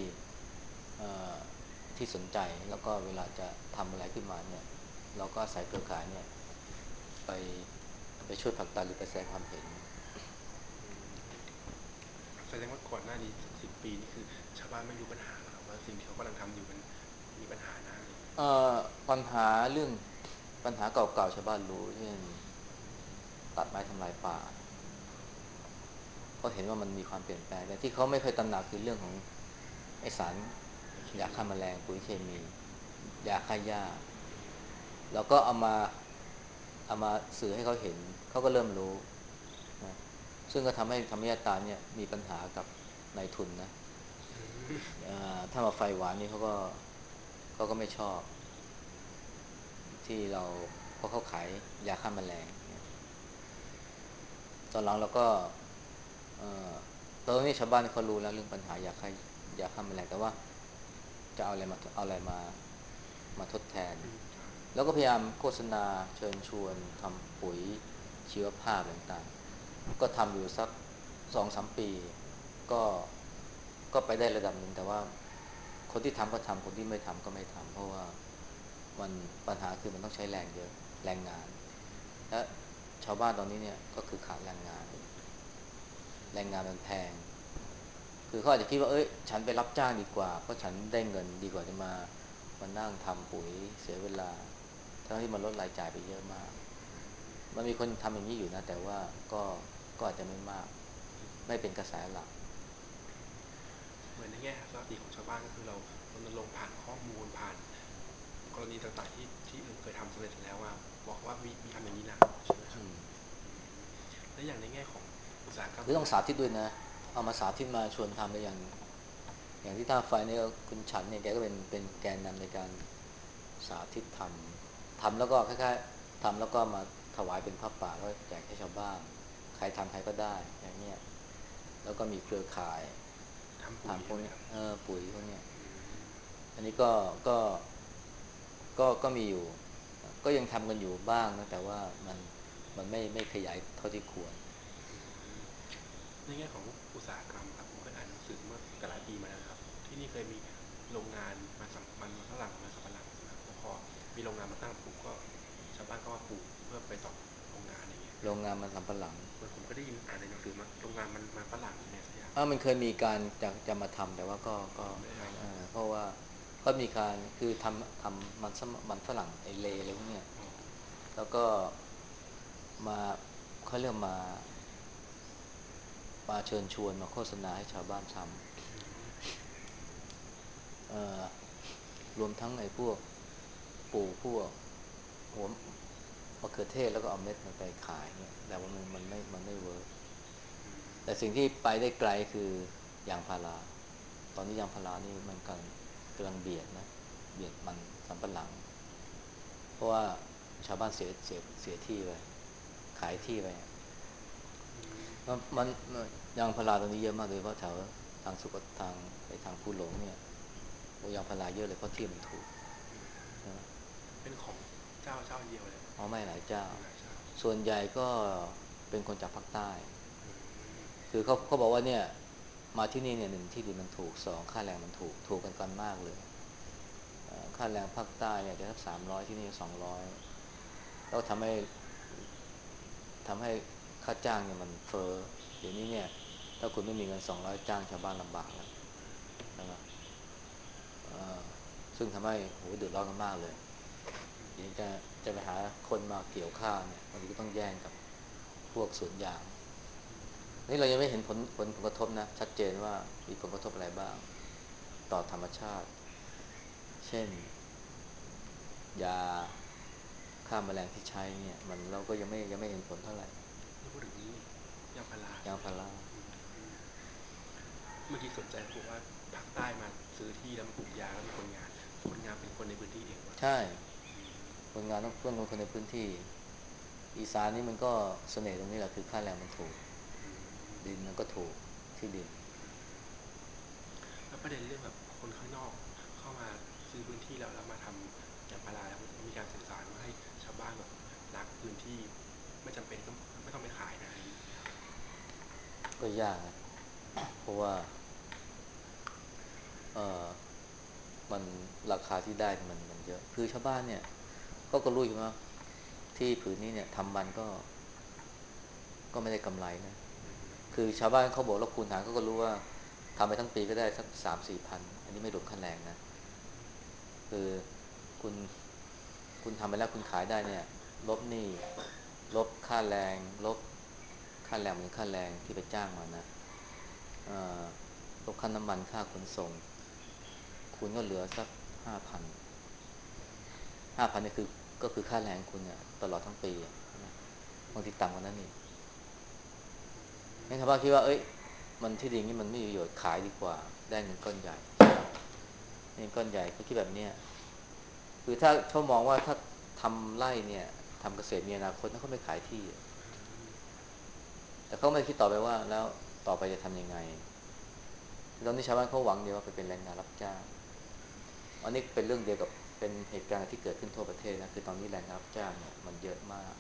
ที่สนใจแล้วก็เวลาจะทำอะไรขึ้นมาเนี่ยเราก็อาศัยเครือข่ายเนี่ยไปไปช่วยผลักดันหรือไปแสดงความเห็นอืมแสดงว่าก่อนหน้านี้สักสิบปีนี่คือชาวบ้านไม่รู้ปัญหาหรอกครับว่าสิ่งที่เขากำลังทำอยู่มันมีปัญหานะอะไรอย่างเงี้ยเอ่อปัญหาเรื่องปัญหาเก่าๆชาวบ้านรู้เช่นตัดไม้ทำลายป่าเขาเห็นว่ามันมีความเปลี่ยนแปลงแต่ที่เขาไม่เคยตระหนักคือเรื่องของไอสารไอเคยาฆ่ามีแมลงปุ๋ยเคมียาฆ่าหญ้าอืมแล้วก็เอามาเอามาสื่อให้เขาเห็นเขาก็เริ่มรู้นะซึ่งก็ทำให้ธรรมยาตาเนี่ยมีปัญหากับนายทุนนะอืมถ้ามาไฟหวานนี่เขาก็เขาก็ไม่ชอบที่เราเพราะเขาขายยาฆ่าแมลงเนี่ยตอนหลังเราก็เอ่อตอนนี้ชาวบ้านเขารู้แล้วเรื่องปัญหายาฆ่ายาฆ่าแมลงแต่ว่าจะเอาอะไรมาเอาอะไรมามาทดแทนอืมครับแล้วก็พยายามโฆษณาเชิญชวนทำปุ๋ยชีวภาพต่างๆก็ทำอยู่สักสองสามปีก็ก็ไปได้ระดับหนึ่งแต่ว่าคนที่ทำก็ทำคนที่ไม่ทำก็ไม่ทำเพราะว่ามันปัญหาคือมันต้องใช้แรงเยอะแรงงานและชาวบ้านตอนนี้เนี่ยก็คือขาดแรงงานแรงงานมันแพงคือเขาอาจจะคิดว่าเอ้ยฉันไปรับจ้างดีกว่าเพราะฉันได้เงินดีกว่าจะมามานั่งทำปุ๋ยเสียเวลาทั้งที่มันลดรายจ่ายไปเยอะมากอืมมันมีคนทำอย่างนี้อยู่นะแต่ว่าก็ก็อาจจะไม่มากอืไม่เป็นมกระแสหลักเหมือนในแง่ทัศนคติของชาวบ้านก็คือเรารณรงค์ผ่านข้อมูลผ่านกรณีต่างๆที่ที่อื่นเคยทำสำเร็จแล้วว่าบอกว่ามีมีทำอย่างนี้นะใช่ไหมครับอืมและอย่างในแง่ของอุตสาหกรรมอื่นหรือต้องสาธิตด้วยนะเอามาสาธิตมาชวนทำในอย่างอย่างที่ท่าไฟเนี่ยคุณฉันเนี่ยแกก็เป็นเป็นแกนนำในการสาธิตทำทำแล้วก็คล้ายๆทำแล้วก็มาถวายเป็นพระป่าก็แจกให้ชาวบ้านใครทำใครก็ได้อย่างเงี้ยแล้วก็มีเครือข่ายทำปุ๋ยทำพวกเนี้ยใช่ไหมครับเออปุ๋ยพวกเนี้ยอืมอันนี้ก็ก็ก็ก็มีอยู่ก็ยังทำกันอยู่บ้างนะแต่ว่ามันมันไม่ไม่ขยายเท่าที่ควรอืมในแง่ของอุตสาหกรรมครับผมเคยอ่านหนังสือเมื่อแต่หลายปีมาแล้วนะครับที่นี่เคยมีโรงงานมันสำมันฝรั่งมันสับปะหลังใช่ไหมครับแล้วพอมีโรงงานมาตั้งปุ๊บก็ชาวบ้านก็มาปลูกเพื่อไปต่อโรงงานอย่างเงี้ยโรงงานมันสำปะหลังเหมือนผมก็ได้ยินอ่านในหนังสือมาโรงงานมันมันฝรั่งหรือไงสักอย่างอ่ามันเคยมีการจะจะมาทำแต่ว่าก็ก็อ๋อไม่ได้ไม่ทำเออเพราะว่าก็มีการคือทำทำมันสมมันฝรั่งไอเลอะไรพวกเนี้ยอ๋อแล้วก็มาเขาเรียกมามาเชิญชวนมาโฆษณาให้ชาวบ้านทอืมำเอ่อรวมทั้งไอ้พวกปลูกพวกหัวมะเขือเทศแล้วก็เอาเม็ดมันไปขายเนี่ยแต่ว่ามันมันไม่มันไม่เวิร์กอืมแต่สิ่งที่ไปได้ไกลคือยางพาราตอนนี้ยางพารานี่มันกำลังกำลังเบียดนะเบียดมันสำปะหลังเพราะว่าชาวบ้านเสียเสียเสียที่ไปขายอืมที่ไปอืมมันมันยางพาราตอนนี้เยอะมากโดยเฉพาะแถวทางสุกทางไปทางภูหลงเนี่ยโอ้ยางพาราเยอะเลยเพราะที่มันถูกอืมใช่ไหมเป็นของเจ้าเจ้าเดียวเลยอ๋อไม่หลายเจ้ามีหลายเจ้าส่วนใหญ่ก็เป็นคนจากภาคใต้อืมคือเขาเขาบอกว่าเนี่ยมาที่นี่เนี่ยหนึ่งที่ดินมันถูกสองค่าแรงมันถูกถูกกันกันมากเลยค่าแรงภาคใต้เนี่ยจะสักสามร้อยที่นี่สองร้อยแล้วทำให้ทำให้ค่าจ้างเนี่ยมันเฟ้อเดี๋ยวนี้เนี่ยถ้าคุณไม่มีเงินสองร้อยจ้างชาวบ้านลำบากแล้วใช่ไหมซึ่งทำให้โหเดือดร้อนกันมากเลยเดี๋ยวจะจะไปหาคนมาเกี่ยวข้าวเนี่ยบางทีก็ต้องแย่งกับพวกสวนยางนี่เรายังไม่เห็นผลผลผลกระทบนะชัดเจนว่ามีผลกระทบอะไรบ้างต่อธรรมชาติเช่นยาฆ่าแมลงที่ใช้เนี่ยมันเราก็ยังไม่ยังไม่เห็นผลเท่าไหร่นี่พูดถึงยางพาราใช่ไหมครับยางพาราอืมเมื่อกี้สนใจเขาบอกว่าภาคใต้มาซื้อที่แล้วมาปลูกยางแล้วมีคนงานคนงานเป็นคนในพื้นที่เองวะใช่อืมคนงานต้องเพื่อนคนในพื้นที่อีสานนี่มันก็เสน่ห์ตรงนี้แหละคือค่าแรงมันถูกอืมดินมันก็ถูกที่ดินอืมแล้วประเด็นเรื่องแบบคนข้างนอกเข้ามาซื้อพื้นที่แล้วแล้วมาทำยางพาราแล้วมีการสื่อสารว่าให้ชาวบ้านแบบรักพื้นที่ไม่จำเป็นก็ไม่ต้องไปขายนะอะไรอย่างนี้ไหมครับก็ยากนะเพราะว่าเออมันราคาที่ได้มันมันเยอะคือชาวบ้านเนี่ยก็ก็รู้อยู่ว่าที่ผืนนี้เนี่ยทำมันก็ก็ไม่ได้กำไรนะอืมคือชาวบ้านเขาบอกแล้วคูณหารเขาก็รู้ว่าทำไปทั้งปีก็ได้สักสามสี่พันอันนี้ไม่รวมค่าแรงนะคือคุณคุณทำไปแล้วคุณขายได้เนี่ยลบหนี้ลบค่าแรงลบค่าแรงเหมือนค่าแรงที่ไปจ้างมานะลบค่าน้ำมันค่าขนส่งคุณก็เหลือสักห้าพันห้าพันนี่คือก็คือค่าแรงคุณเนี่ยตลอดทั้งปีนะบางทีต่ำกว่านั้นนี่งั้นชาวบ้านคิดว่าเอ้ยมันที่ดินนี่มันไม่มีประโยชน์ขายดีกว่าได้เงินก้อนใหญ่เงินก้อนใหญ่เขาคิดแบบเนี้ยคือถ้าเขามองว่าถ้าทำไร่เนี่ยทำเกษตรมีอนาคตถ้าเขาไม่ขายที่แต่เขาไม่คิดต่อไปว่าแล้วต่อไปจะทำยังไงตอนนี้ชาวบ้านเขาหวังเดียวว่าไปเป็นแรงงานรับจ้างอันนี้เป็นเรื่องเดียวกับเป็นเหตุการณ์ที่เกิดขึ้นทั่วประเทศนะคือตอนนี้แรงงานรับจ้างเนี่ยมันเยอะมาก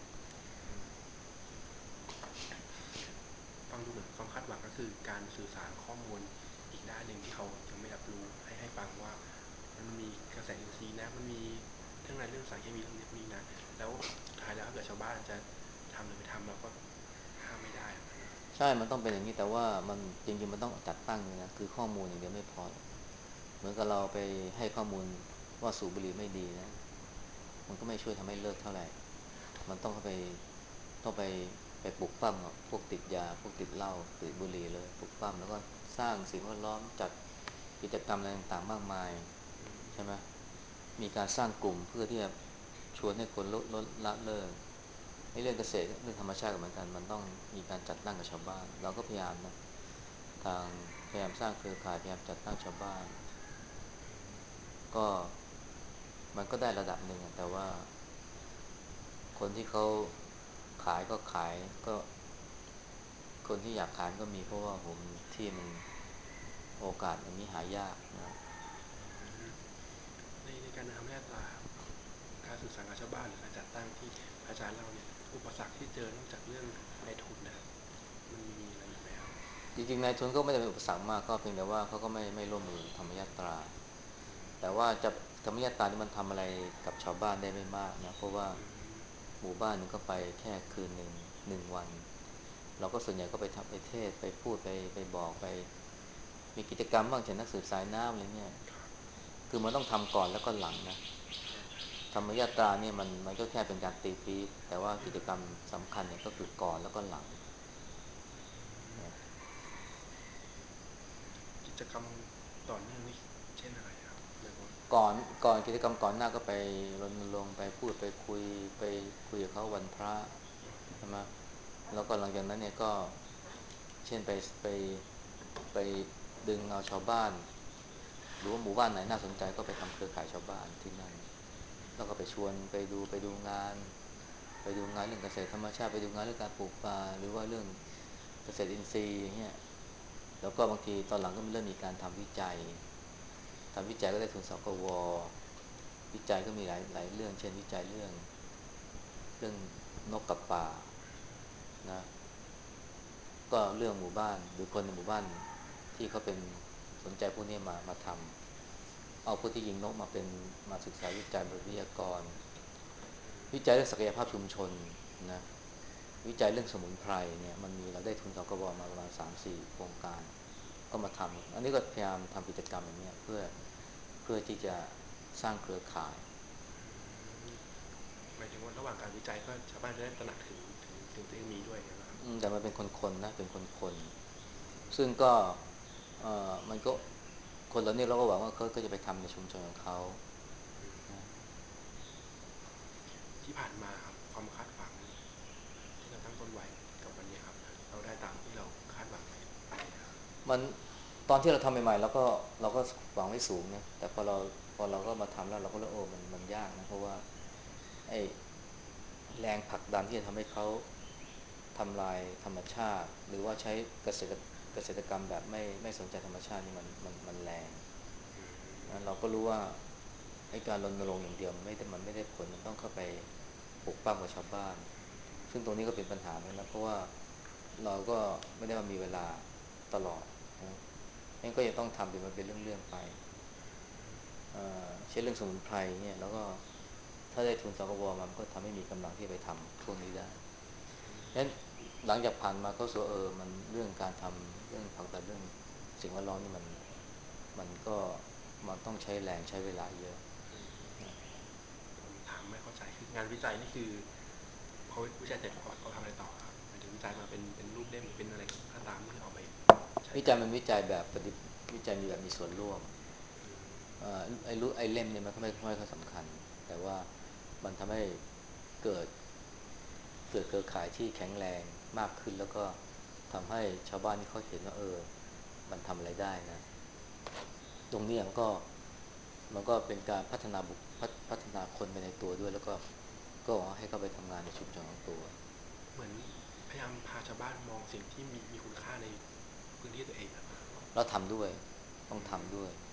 ฟังดูเหมือนความคาดหวังก็คือการสื่อสารข้อมูลอีกด้านหนึ่งที่เขายังไม่รับรู้ให้ให้ฟังว่ามันมีกระแสอินทรีย์นะมันมีเรื่องอะไรเรื่องสารเคมีเรื่องนี้พวกนี้นะแล้วสุดท้ายแล้วถ้าเกิดชาวบ้านจะทำหรือไม่ทำเราก็ห้ามไม่ได้เหมือนกันนะใช่มันต้องเป็นอย่างนี้แต่ว่ามันจริงๆมันต้องจัดตั้งเลยนะคือข้อมูลอย่างเดียวไม่พอเหมือนกับเราไปให้ข้อมูลว่าสูบบุหรี่ไม่ดีนะมันก็ไม่ช่วยทำให้เลิกเท่าไหร่มันต้องเข้าไปต้องไปไปปลุกปั้มพวกติดยาพวกติดเหล้าติดบุหรี่เลยปลุกปั้มแล้วก็สร้างสิ่งแวดล้อมจัดกิจกรรมอะไรต่างๆมากมายใช่ไหมมีการสร้างกลุ่มเพื่อที่จะชวนให้คนลดลดละเลิกในเรื่องเกษตรเรื่องธรรมชาติก็เหมือนกันมันต้องมีการจัดตั้งกับชาวบ้านเราก็พยายามนะทางพยายามสร้างเครือข่ายพยายามจัดตั้งชาวบ้านก็มันก็ได้ระดับหนึ่งแต่ว่าคนที่เขาขายก็ขายก็คนที่อยากขายก็มีเพราะว่าผมที่มันโอกาสอย่างนี้หายากนะในในการทำให้อัตราการสื่อสารกับชาวบ้านหรือการจัดตั้งที่อาจารย์เล่าเนี่ยอุปสรรคที่เจอนอกจากเรื่องในทุนนะครับมันมีอะไรอีกไหมครับจริงๆนายทุนก็ไม่ได้เป็นอุปสรรคมากก็เพียงแต่ว่าเขาก็ไม่ไม่ร่วมมือธรรมยาตราแต่ว่าจะธรรมยาตรานี่มันทำอะไรกับชาวบ้านได้ไม่มากนะเพราะว่าอืมหมู่บ้านนึงก็ไปแค่คืนหนึ่งหนึ่งวันเราก็ส่วนใหญ่ก็ไปทำไปเทศไปพูดไปไปบอกไปมีกิจกรรมบ้างเช่นนักสืบสายน้ำอะไรเงี้ยครับคือมันต้องทำก่อนแล้วก็หลังนะธรรมยาตราเนี่ยมันมันก็แค่เป็นการตีปี๊บแต่ว่ากิจกรรมสำคัญเนี่ยก็คือก่อนแล้วก็หลังนะกิจกรรมต่อเนื่องนี่เช่นอะไรครับหมายความว่าก่อนก่อนกิจกรรมก่อนหน้าก็ไปรณรงค์ไปพูดไปคุยไปคุยกับเขาวันพระใช่ไหมแล้วก็หลังจากนั้นเนี่ยก็เช่นไปไปไปดึงเอาชาวบ้านหรือว่าหมู่บ้านไหนน่าสนใจก็ไปทำเครือข่ายชาวบ้านที่นั่นแล้วก็ไปชวนไปดูไปดูงานไปดูงานเรื่องเกษตรธรรมชาติไปดูงานเรื่องการปลูกป่าหรือว่าเรื่องเกษตรอินทรีย์อย่างเงี้ยแล้วก็บางทีตอนหลังก็เริ่มมีการทำวิจัยทำวิจัยก็ได้ทุนสกววิจัยก็มีหลายหลายเรื่องเช่นวิจัยเรื่องเรื่องนกกับป่านะก็เรื่องหมู่บ้านหรือคนในหมู่บ้านที่เขาเป็นสนใจพวกนี้มามาทำเอาผู้ที่ยิงนกมาเป็นมาศึกษาวิจัยเป็นวิทยากรวิจัยเรื่องศักยภาพชุมชนนะวิจัยเรื่องสมุนไพรเนี่ยมันมีเราได้ทุนสกวมาประมาณสามสี่โครงการก็มาทำอันนี้ก็พยายามทำกิจกรรมอย่างเนี้ยเพื่อเพื่อที่จะสร้างเครือข่ายหมายถึงว่าระหว่างการวิจัยก็ชาวบ้านจะได้ตระหนักถึงถึงสิ่งที่มีด้วยนะครับแต่มันเป็นคนๆนะเป็นคนๆซึ่งก็เอ่อมันก็คนเหล่านี้เราก็หวังว่าเขาก็จะไปทำในชุมชนของเขานะที่ผ่านมาครับความคาดหวังที่เราตั้งต้นไว้กับวันนี้ครับเราได้ตามที่เราคาดหวังไว้ไหมครับมันตอนที่เราทำใหม่ๆเราก็เราก็หวังไว้สูงนะแต่พอเราพอเราก็มาทำแล้วเราก็รู้โอ้มันมันยากนะเพราะว่าไอ้แรงผลักดันที่จะทำให้เขาทำลายธรรมชาติหรือว่าใช้เกษตรเกษตรกรรมแบบไม่ไม่สนใจธรรมชาตินี่มันมันมันแรงนะเราก็รู้ว่าไอ้การรณรงค์อย่างเดียวมันไม่ได้มันไม่ได้ผลมันต้องเข้าไปปลุกปั้มกับชาวบ้านซึ่งตรงนี้ก็เป็นปัญหาเหมือนกันนะเพราะว่าเราก็ไม่ได้มามีเวลาตลอดนะงั้นก็จะต้องทำเป็นมันเป็นเรื่องๆไปเอ่อเช่นเรื่องสมุนไพรเนี่ยแล้วก็ถ้าได้ทุนสกวมามันก็ทำให้มีกำลังที่จะไปทำพวกนี้ได้งั้นหลังจากผ่านมาก็รู้สึกว่าเออมันเรื่องการทำเรื่องผลักดันเรื่องสิ่งแวดล้อมนี่มันมันก็มันต้องใช้แรงใช้เวลาเยอะนะผมถามไม่เข้าใจคืองานวิจัยนี่คือพอวิจัยเสร็จเอาเอาทำอะไรต่อครับหมายถึงวิจัยมาเป็นเป็นรูปเล่มหรือเป็นอะไรก็ตามที่เอาไปใช้วิจัประโยชน์ยมันวิจัยแบบปฏิวิจัยมีแบบมีส่วนร่วมเอ่อไอ้รู้ไอ้เล่มเนี่ยมันก็ไม่ไม่ค่อยสำคัญแต่ว่ามันทำให้เกิด เกิดเครือข่ายที่แข็งแรงมากขึ้นแล้วก็ทำให้ชาวบ้านที่เขาเห็นว่าเออมันทำอะไรได้นะตรงนี้มันก็มันก็เป็นการพัฒนาบุคพัฒพัฒนาคนไปในตัวด้วยแล้วก็ก็ให้เขาไปทำงานในชุมชนของตัวเหมือนพยายามพาชาวบ้านมองสิ่งที่มีมีคุณค่าในพื้นที่ตัวเองนะครับแล้วทำด้วยต้องทำด้วย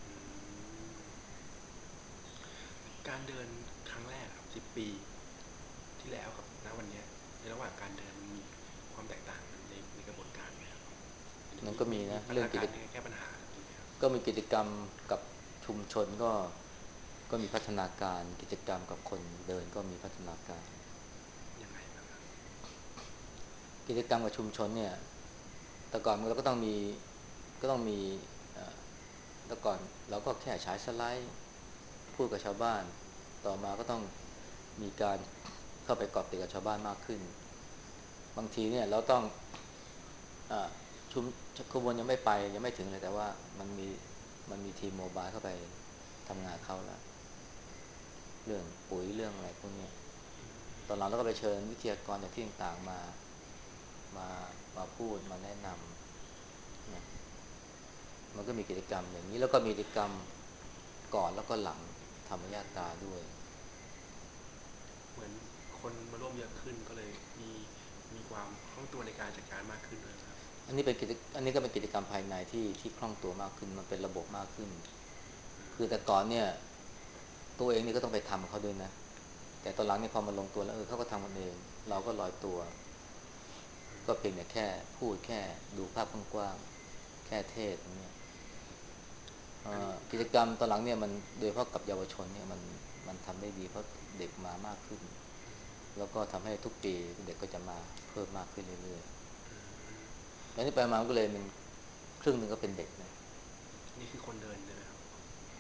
การเดินครั้งแรกครับสิบปีที่แล้วกับณวันนี้ในระหว่างการเดินมันมีความแตกต่างในในกระบวนการไหมครับหมายถึงมันมีมีมีก็มีนะพัฒนาการเรื่องกิจในการแก้ปัญหาอะไรพวกนี้ไหมครับก็มีกิจกรรมกับชุมชนก็ก็มีพัฒนาการกิจกรรมกับคนเดินก็มีพัฒนาการยังไงบ้างครับกิจกรรมกับชุมชนเนี่ยแต่ก่อนเราก็ต้องมีก็ต้องมีแต่ก่อนเราก็แค่ฉายสไลด์พูดกับชาวบ้านต่อมาก็ต้องมีการเข้าไปเกาะติดกับชาวบ้านมากขึ้นบางทีเนี่ยเราต้องอชุมขบวนยังไม่ไปยังไม่ถึงเลยแต่ว่ามันมีมันมีทีมโมบายเข้าไปทำงานเขาแล้วเรื่องปุ๋ยเรื่องอะไรพวกนี้ตอนหลังเราก็ไปเชิญวิทยากรจากที่ต่างๆมามามาพูดมาแนะนำนะ มันก็มีกิจกรรมอย่างนี้แล้วก็มีกิจกรรมก่อนแล้วก็หลังธรรมญาตราด้วยเหมือนคนมาร่วมเยอะขึ้นก็เลยมีมีความคล่องตัวในการจัดการมากขึ้นด้วยครับอันนี้เป็นกิจอันนี้ก็เป็นกิจกรรมภายในที่ที่คล่องตัวมากขึ้นมันเป็นระบบมากขึ้นคือแต่ก่อนเนี่ยตัวเองนี่ก็ต้องไปทำเขาด้วยนะแต่ตอนหลังเนี่ยพอมาลงตัวแล้วเออเขาก็ทำกันเองเราก็ลอยตัวก็เพียงแต่แค่พูดแค่ดูภาพกว้างๆแค่เทศอย่างเงี้ยอันนี้กิจกรรมตอนหลังเนี่ยมันโดยเฉพาะกับเยาวชนเนี่ยมันมันทำได้ดีเพราะเด็กมามากขึ้นแล้วก็ทำให้ทุกปีเด็กก็จะมาเพิ่มมากขึ้นเรื่อยๆแล้วนี่ไปมาก็เลยมันครึ่งหนึ่งก็เป็นเด็กนะนี่คือคนเดินใช่ไหมครับ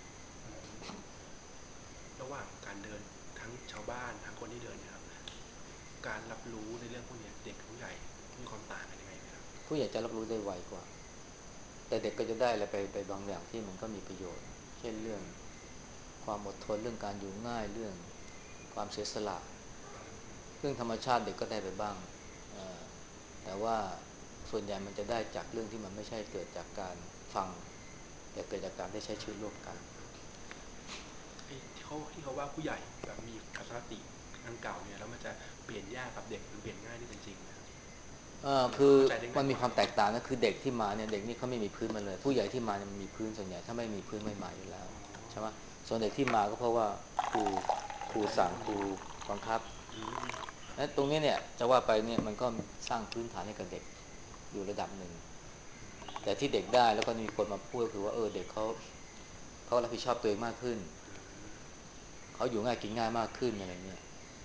ระหว่างการเดินทั้งชาวบ้านทั้งคนที่เดินเนี่ยครับการรับรู้ในเรื่องพวกนี้เด็กกับผู้ใหญ่มีความต่างกันยังไงไหมครับผู้ใหญ่จะรับรู้ได้ไวกว่าแต่เด็กก็จะได้อะไรไปไปบางอย่างที่มันก็มีประโยชน์เช่นเรื่องความอดทนเรื่องการอยู่ง่ายเรื่องความเสียสละเรื่องธรรมชาติเด็กก็ได้ไปบ้างแต่ว่าส่วนใหญ่มันจะได้จากเรื่องที่มันไม่ใช่เกิดจากการฟังแต่เกิดจากการได้ใช้ชีวิตร่วมกันไอ้ที่เขาที่เขาว่าผู้ใหญ่แบบมีทัศนคติอันเก่าเนี่ยแล้วมันจะเปลี่ยนยากกับเด็กหรือเปลี่ยนง่ายนี่เป็นจริงไหมครับเออหรือคือเข้าใจได้มัง่ายกว่านมีความแตกต่างนะคือเด็กที่มาเนี่ยเด็กนี่เขาไม่มีพื้นมาเลยผู้ใหญ่ที่มาเนี่ยมันมีพื้นส่วนใหญ่ถ้าไม่มีพื้นไม่มาอยู่แล้วอ๋อใช่ไหมส่วนเด็กที่มาก็เพราะว่าครูครูเข้าใจเรื่องนี้สั่งครูบังคับอืมและตรงนี้เนี่ยจะว่าไปเนี่ยมันก็สร้างพื้นฐานให้กับเด็กอยู่ระดับหนึ่งแต่ที่เด็กได้แล้วก็มีคนมาพูดก็คือว่าเออเด็กเขาเขารับผิดชอบตัวเองมากขึ้นเขาอยู่ง่ายกินง่ายมากขึ้นอะไรเนี่ย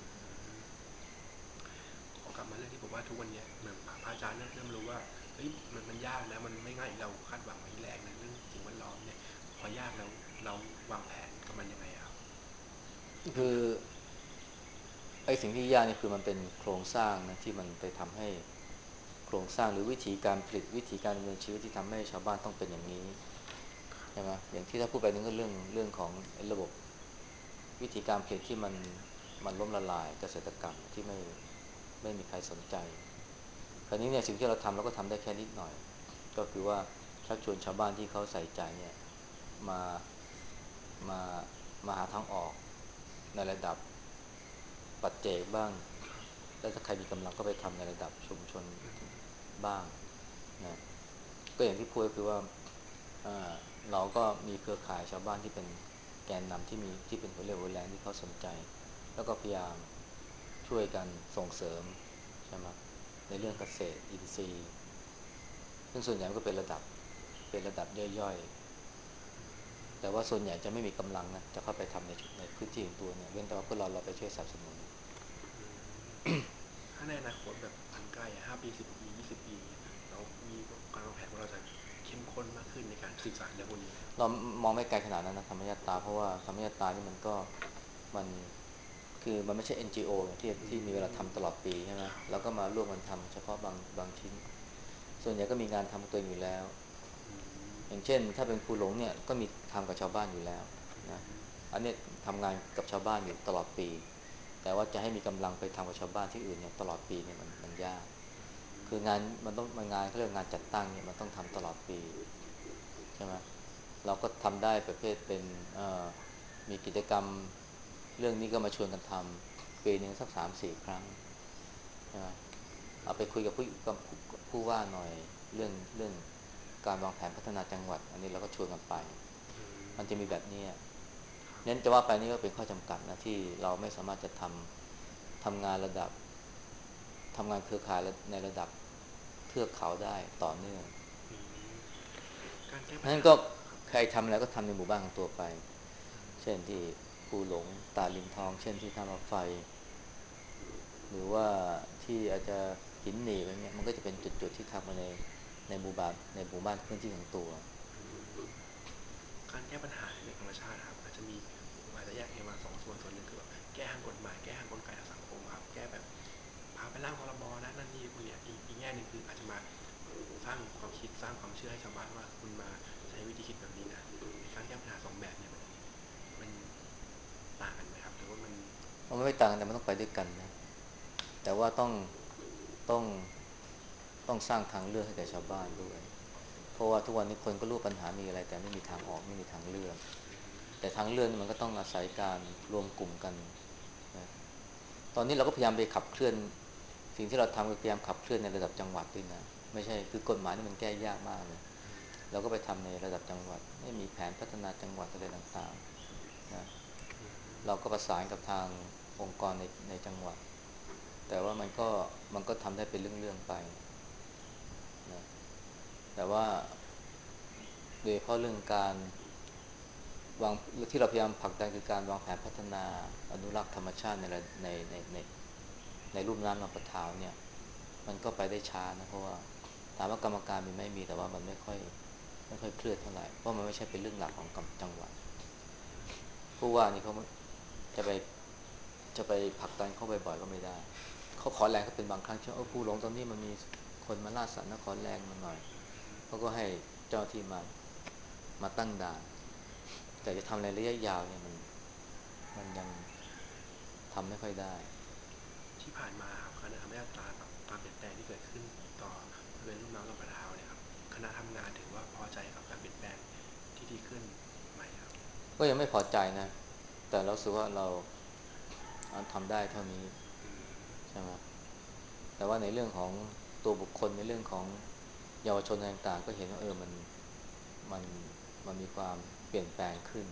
ขอกลับมาเรื่องที่ผมว่าทุกวันนี้เหมือนพระอาจารย์เริ่มเริ่มรู้ว่าเฮ้ยมันมันยากนะมันไม่ง่ายเราคาดหวังไว้แรงนะเรื่องสิ่งแวดล้อมเนี่ยพอยากแล้วเราวางแผนกับมันยังไงครับคือไอ้สิ่งที่ยากนี่คือมันเป็นโครงสร้างนะที่มันไปทำให้โครงสร้างหรือวิธีการผลิตวิธีการดำเนินชีวิตที่ทำให้ชาวบ้านต้องเป็นอย่างนี้ใช่ไหมอย่างที่ถ้าพูดไปนึงก็เรื่องเรื่องของระบบวิธีการผลิตที่มันมันล้มละลายเกษตรกรรมที่ไม่ไม่มีใครสนใจคราวนี้เนี่ยสิ่งที่เราทำเราก็ทำได้แค่นิดหน่อยก็คือว่าชักชวนชาวบ้านที่เขาใส่ใจเนี่ยมามามาหาทางออกในระดับปัจเจกบ้างแล้วถ้าใครมีกำลังก็ไปทำในระดับชุมชนบ้างนะก็อย่างที่พูดก็คือว่าเราก็มีเครือข่ายชาวบ้านที่เป็นแกนนำที่มีที่เป็นหัวเรี่ยวหัวแรงที่เขาสนใจแล้วก็พยายามช่วยกันส่งเสริมใช่ไหมในเรื่องเกษตรอินทรีย์ซึ่งส่วนใหญ่ก็เป็นระดับเป็นระดับย่อยๆแต่ว่าส่วนใหญ่จะไม่มีกำลังนะจะเข้าไปทำในในพื้นที่ของตัวเนี่ยเว้นแต่ว่าพวกเราเราไปช่วยสนับสนุนถ้าในอนาคตแบบอันใกล้ห้าปีสิบปียี่สิบปีเรามีการวางแผนว่าเราจะเข้มข้นมากขึ้นในการสื่อสารเรื่องพวกนี้ไหมครับเรามองไม่ไกลขนาดนั้นนะธรรมยตาเพราะว่าธรรมยตานี่มันก็มันคือมันไม่ใช่ เอ็น จี โอ ที่อืที่มีเวลามทำตลอดปีใช่ไหมครับแล้วก็มาร่วมกันทำเฉพาะบางบางชิ้นส่วนใหญ่ก็มีงานทำตัวเองอยู่แล้วอืมอย่างเช่นถ้าเป็นครูหลงเนี่ยก็มีทำกับชาวบ้านอยู่แล้วนะอันนี้ทำงานกับชาวบ้านอยู่ตลอดปีแต่ว่าจะให้มีกำลังไปทำกับชาวบ้านที่อื่นเนี่ยตลอดปีเนี่ยมันมันยากคืองานมันต้องมันงานเขาเรียกงานจัดตั้งเนี่ยมันต้องทำตลอดปีใช่ไหมเราก็ทำได้ประเภทเป็นมีกิจกรรมเรื่องนี้ก็มาชวนกันทำปีหนึ่งสักสามสี่ครั้งใช่ไหมเอาไปคุยกับผู้กับผู้ว่าหน่อยเรื่องเรื่องการวางแผนพัฒนาจังหวัดอันนี้เราก็ชวนกันไปอืมันจะมมีแบบนี้ครับเน้นจะว่าไปนี่ก็เป็นข้อจำกัดนะที่เราไม่สามารถจะทำทำงานระดับทำงานเครือข่ายในระดับเทือกเขาได้ต่อเนื่องอืมการแก้ปัญหานั้นก็ครับใครทำอะไรก็ทำในหมู่บ้านของตัวไปเช่นที่ภูหลงตาลิมทองเช่นที่ท่ารถไฟหรือว่าที่อาจจะหินหนีบอะไรเงี้ยมันก็จะเป็นจุดๆที่ทำมาในในหมู่บ้านในหมู่บ้านพื้นที่ของตัวการแก้ปัญหาในธรรมชาติครับอาจจะมีผมอาจจะแยกเองมาสองส่วนส่วนหนึ่งคือแบบแก้ทางกฎหมายแก้ทางกลไกทางสังคมครับแก้แบบพาไปร่างพรบนะนั่นนี่พวกเนี้ยอีกอีกแง่หนึ่งคืออาจจะมาสร้างความคิดสร้างความเชื่อให้ชาวบ้านว่าคุณมาใช้วิธีคิดแบบนี้นะในการแก้ปัญหาสองแบบเนี่ยมันมันต่างกันไหมครับหรือว่ามันมันไม่ต่างกันแต่มันต้องไปด้วยกันนะแต่ว่าต้องต้องต้องสร้างทางเลือกให้แก่ชาวบ้านด้วยเพราะว่าทุกวันนี้คนก็รู้ปัญหามีอะไรแต่ไม่มีทางออกไม่มีทางเลือกแต่ทางเลือกนี่มันก็ต้องอาศัยการรวมกลุ่มกันนะตอนนี้เราก็พยายามไปขับเคลื่อนสิ่งที่เราทำคือพยายามขับเคลื่อนในระดับจังหวัดด้วยนะไม่ใช่คือกฎหมายนี่มันแก้ยากมากเลยเราก็ไปทำในระดับจังหวัดให้มีแผนพัฒนาจังหวัดอะไรต่างๆนะเราก็ประสานกับทางองค์กรในในจังหวัดแต่ว่ามันก็มันก็ทำได้เป็นเรื่องๆไปนะแต่ว่าโดยเฉพาะเรื่องการวางที่เราพยายามผลักดันคือการวางแผนพัฒนาอนุรักษ์ธรรมชาติในในในในในลุ่มน้ำลำปะทาวเนี่ยมันก็ไปได้ช้านะเพราะว่าถามว่ากรรมการมีไม่มีแต่ว่ามันไม่ค่อยไม่ค่อยเคลื่อนเท่าไหร่เพราะมันไม่ใช่เป็นเรื่องหลักของจังหวัดผู้ว่านี่เขาจะไปจะไปผลักดันเขาบ่อยๆก็ไม่ได้เขาขอแรงก็เป็นบางครั้งเช่นเออผู้หลงตอนนี้มันมีคนมาล่าสัตว์นะขอแรงมันหน่อยเขาก็ให้เจ้าที่มามาตั้งด่านแต่จะทำในระยะยาวเนี่ยมันมันยังทำไม่ค่อยได้ที่ผ่านมาครับคณะทำให้อัตราแบบความเปลี่ยนแปลงที่เกิดขึ้นต่อบริเวณรุ่มน้ำลำปะทาวเนี่ยครับคณะทำงานถือว่าพอใจกับการเปลี่ยนแปลงที่ดีขึ้นไหมครับก็ยังไม่พอใจนะแต่เราสึกว่าเราทำได้เท่านี้อืมใช่ไหมแต่ว่าในเรื่องของตัวบุคคลในเรื่องของเยาวชนต่างๆก็เห็นว่าเออมันมันมันมีความเปลี่ยนแปลงขึ้น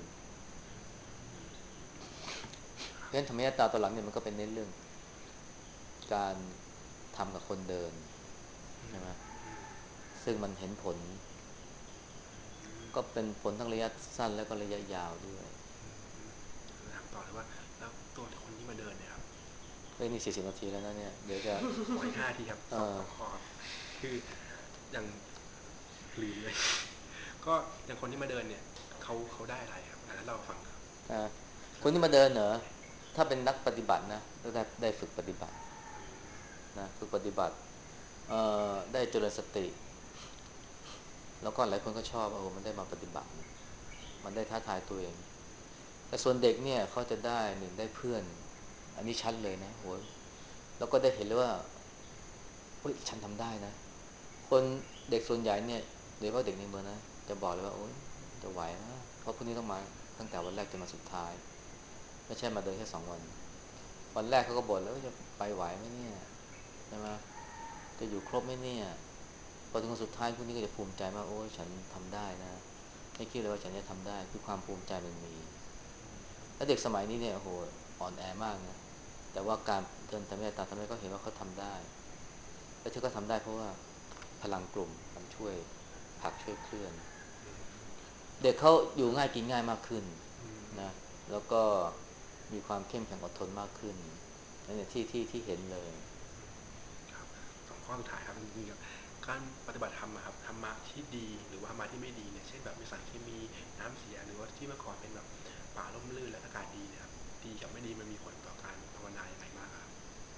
เพราะฉะนั้นธรรมยตราตอนหลังเนี่ยมันก็เป็นในเรื่องการทำกับคนเดินอืมใช่ไหมอืมซึ่งมันเห็นผลอืมก็เป็นผลทั้งระยะสั้นแล้วก็ระยะยาวด้วยอืมถามต่อเลยว่าแล้วตัวคนที่มาเดินเนี่ยครับเฮ้ยนี่สี่สิบนาทีแล้วนะเนี่ยเดี๋ยวจะขออีกห้าทีครับเออสองสองข้อครับคืออย่างลืมเลยก็อย่างคนที่มาเดินเนี่ยเขาเขาได้อะไรครับอันนั้นเราฟังครับนะคนที่ครับมาเดินเหรอถ้าเป็นนักปฏิบัตินะก็ได้ได้ฝึกปฏิบัติอืมนะฝึกปฏิบัติเอ่อได้เจริญสติแล้วก็หลายคนก็ชอบโอ้มันได้มาปฏิบัติมันได้ท้าทายตัวเองแต่ส่วนเด็กเนี่ยเขาจะได้หนึ่งได้เพื่อนอันนี้ชัดเลยนะโหแล้วก็ได้เห็นเลยว่าเฮ้ยฉันทำได้นะคนเด็กส่วนใหญ่เนี่ยโดยเฉพาะเด็กในเมืองนะจะบอกเลยว่าโอ๊ยจะไหวไหมเพราะพวกนี้ต้องมาตั้งแต่วันแรกจนมาสุดท้ายไม่ใช่มาเดินแค่สองวันวันแรกเขาก็บ่นแล้วว่าจะไปไหวไหมเนี่ยใช่ไหมจะอยู่ครบไหมเนี่ยพอถึงวันสุดท้ายพวกนี้ก็จะภูมิใจมากโอ้ยฉันทำได้นะไม่คิดเลยว่าฉันจะทำได้คือความภูมิใจมันมีแล้วเด็กสมัยนี้เนี่ยโอ้โหอ่อนแอมากนะแต่ว่าการเดินทำให้ตาทำให้เขาเห็นว่าเขาทำได้และที่เขาทำได้เพราะว่าพลังกลุ่มมันช่วยผลักช่วยเคลื่อนอืมเด็กเขาอยู่ง่ายกินง่ายมากขึ้นอืมนะแล้วก็มีความเข้มแข็งอดทนมากขึ้นนั่นเนี่ยที่ที่ที่เห็นเลยอืมครับสองข้อสุดท้ายครับจริงๆครับการปฏิบัติธรรมอะครับธรรมะที่ดีหรือว่าธรรมะที่ไม่ดีเนี่ยเช่นแบบมีสารเคมีน้ำเสียหรือว่าที่เมื่อก่อนเป็นแบบป่าร่มรื่นและอากาศดีเนี่ยครับดีกับไม่ดีมันมีผลต่อการภาวนาอย่างไรบ้างครับ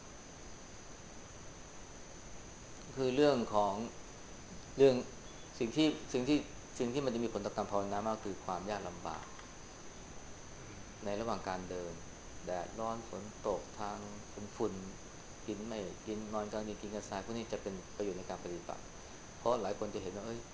คือเรื่องของเรื่องสิ่งที่สิ่งที่สิ่งที่มันจะมีผลต่อการภาวนามากคือความยากลำบากอืมในระหว่างการเดินแดดร้อนฝนตกทางเป็นฝุ่นกินไม่กินนอนกลางดินกินกระสายพวกนี้จะเป็นประโยชน์ในการปฏิบัติเพราะหลายคนจะเห็นว่าเอ้ย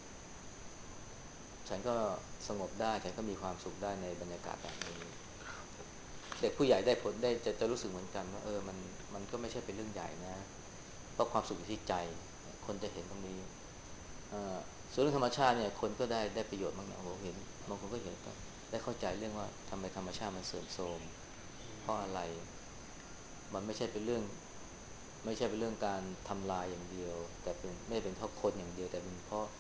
ฉันก็สงบได้ฉันก็มีความสุขได้ในบรรยากาศแบบนี้ครับเด็กผู้ใหญ่ได้ผลได้จะจะรู้สึกเหมือนกันว่าเออมันมันก็ไม่ใช่เป็นเรื่องใหญ่นะเพราะความสุขอยู่ที่ใจคนจะเห็นตรงนี้ เอ่อส่วนเรื่องธรรมชาติเนี่ยคนก็ได้ได้ประโยชน์บ้างนะผมเห็นบางคนก็เห็นก็ได้เข้าใจเรื่องว่าทำไมธรรมชาติมันเสื่อมโทรมอืเพราะมอะไรมันไม่ใช่เป็นเรื่องไม่ใช่เป็นเรื่องการทำลายอย่างเดียวแต่เป็นไม่เป็นเพราะคนอย่างเดียวแต่เป็นเพราะ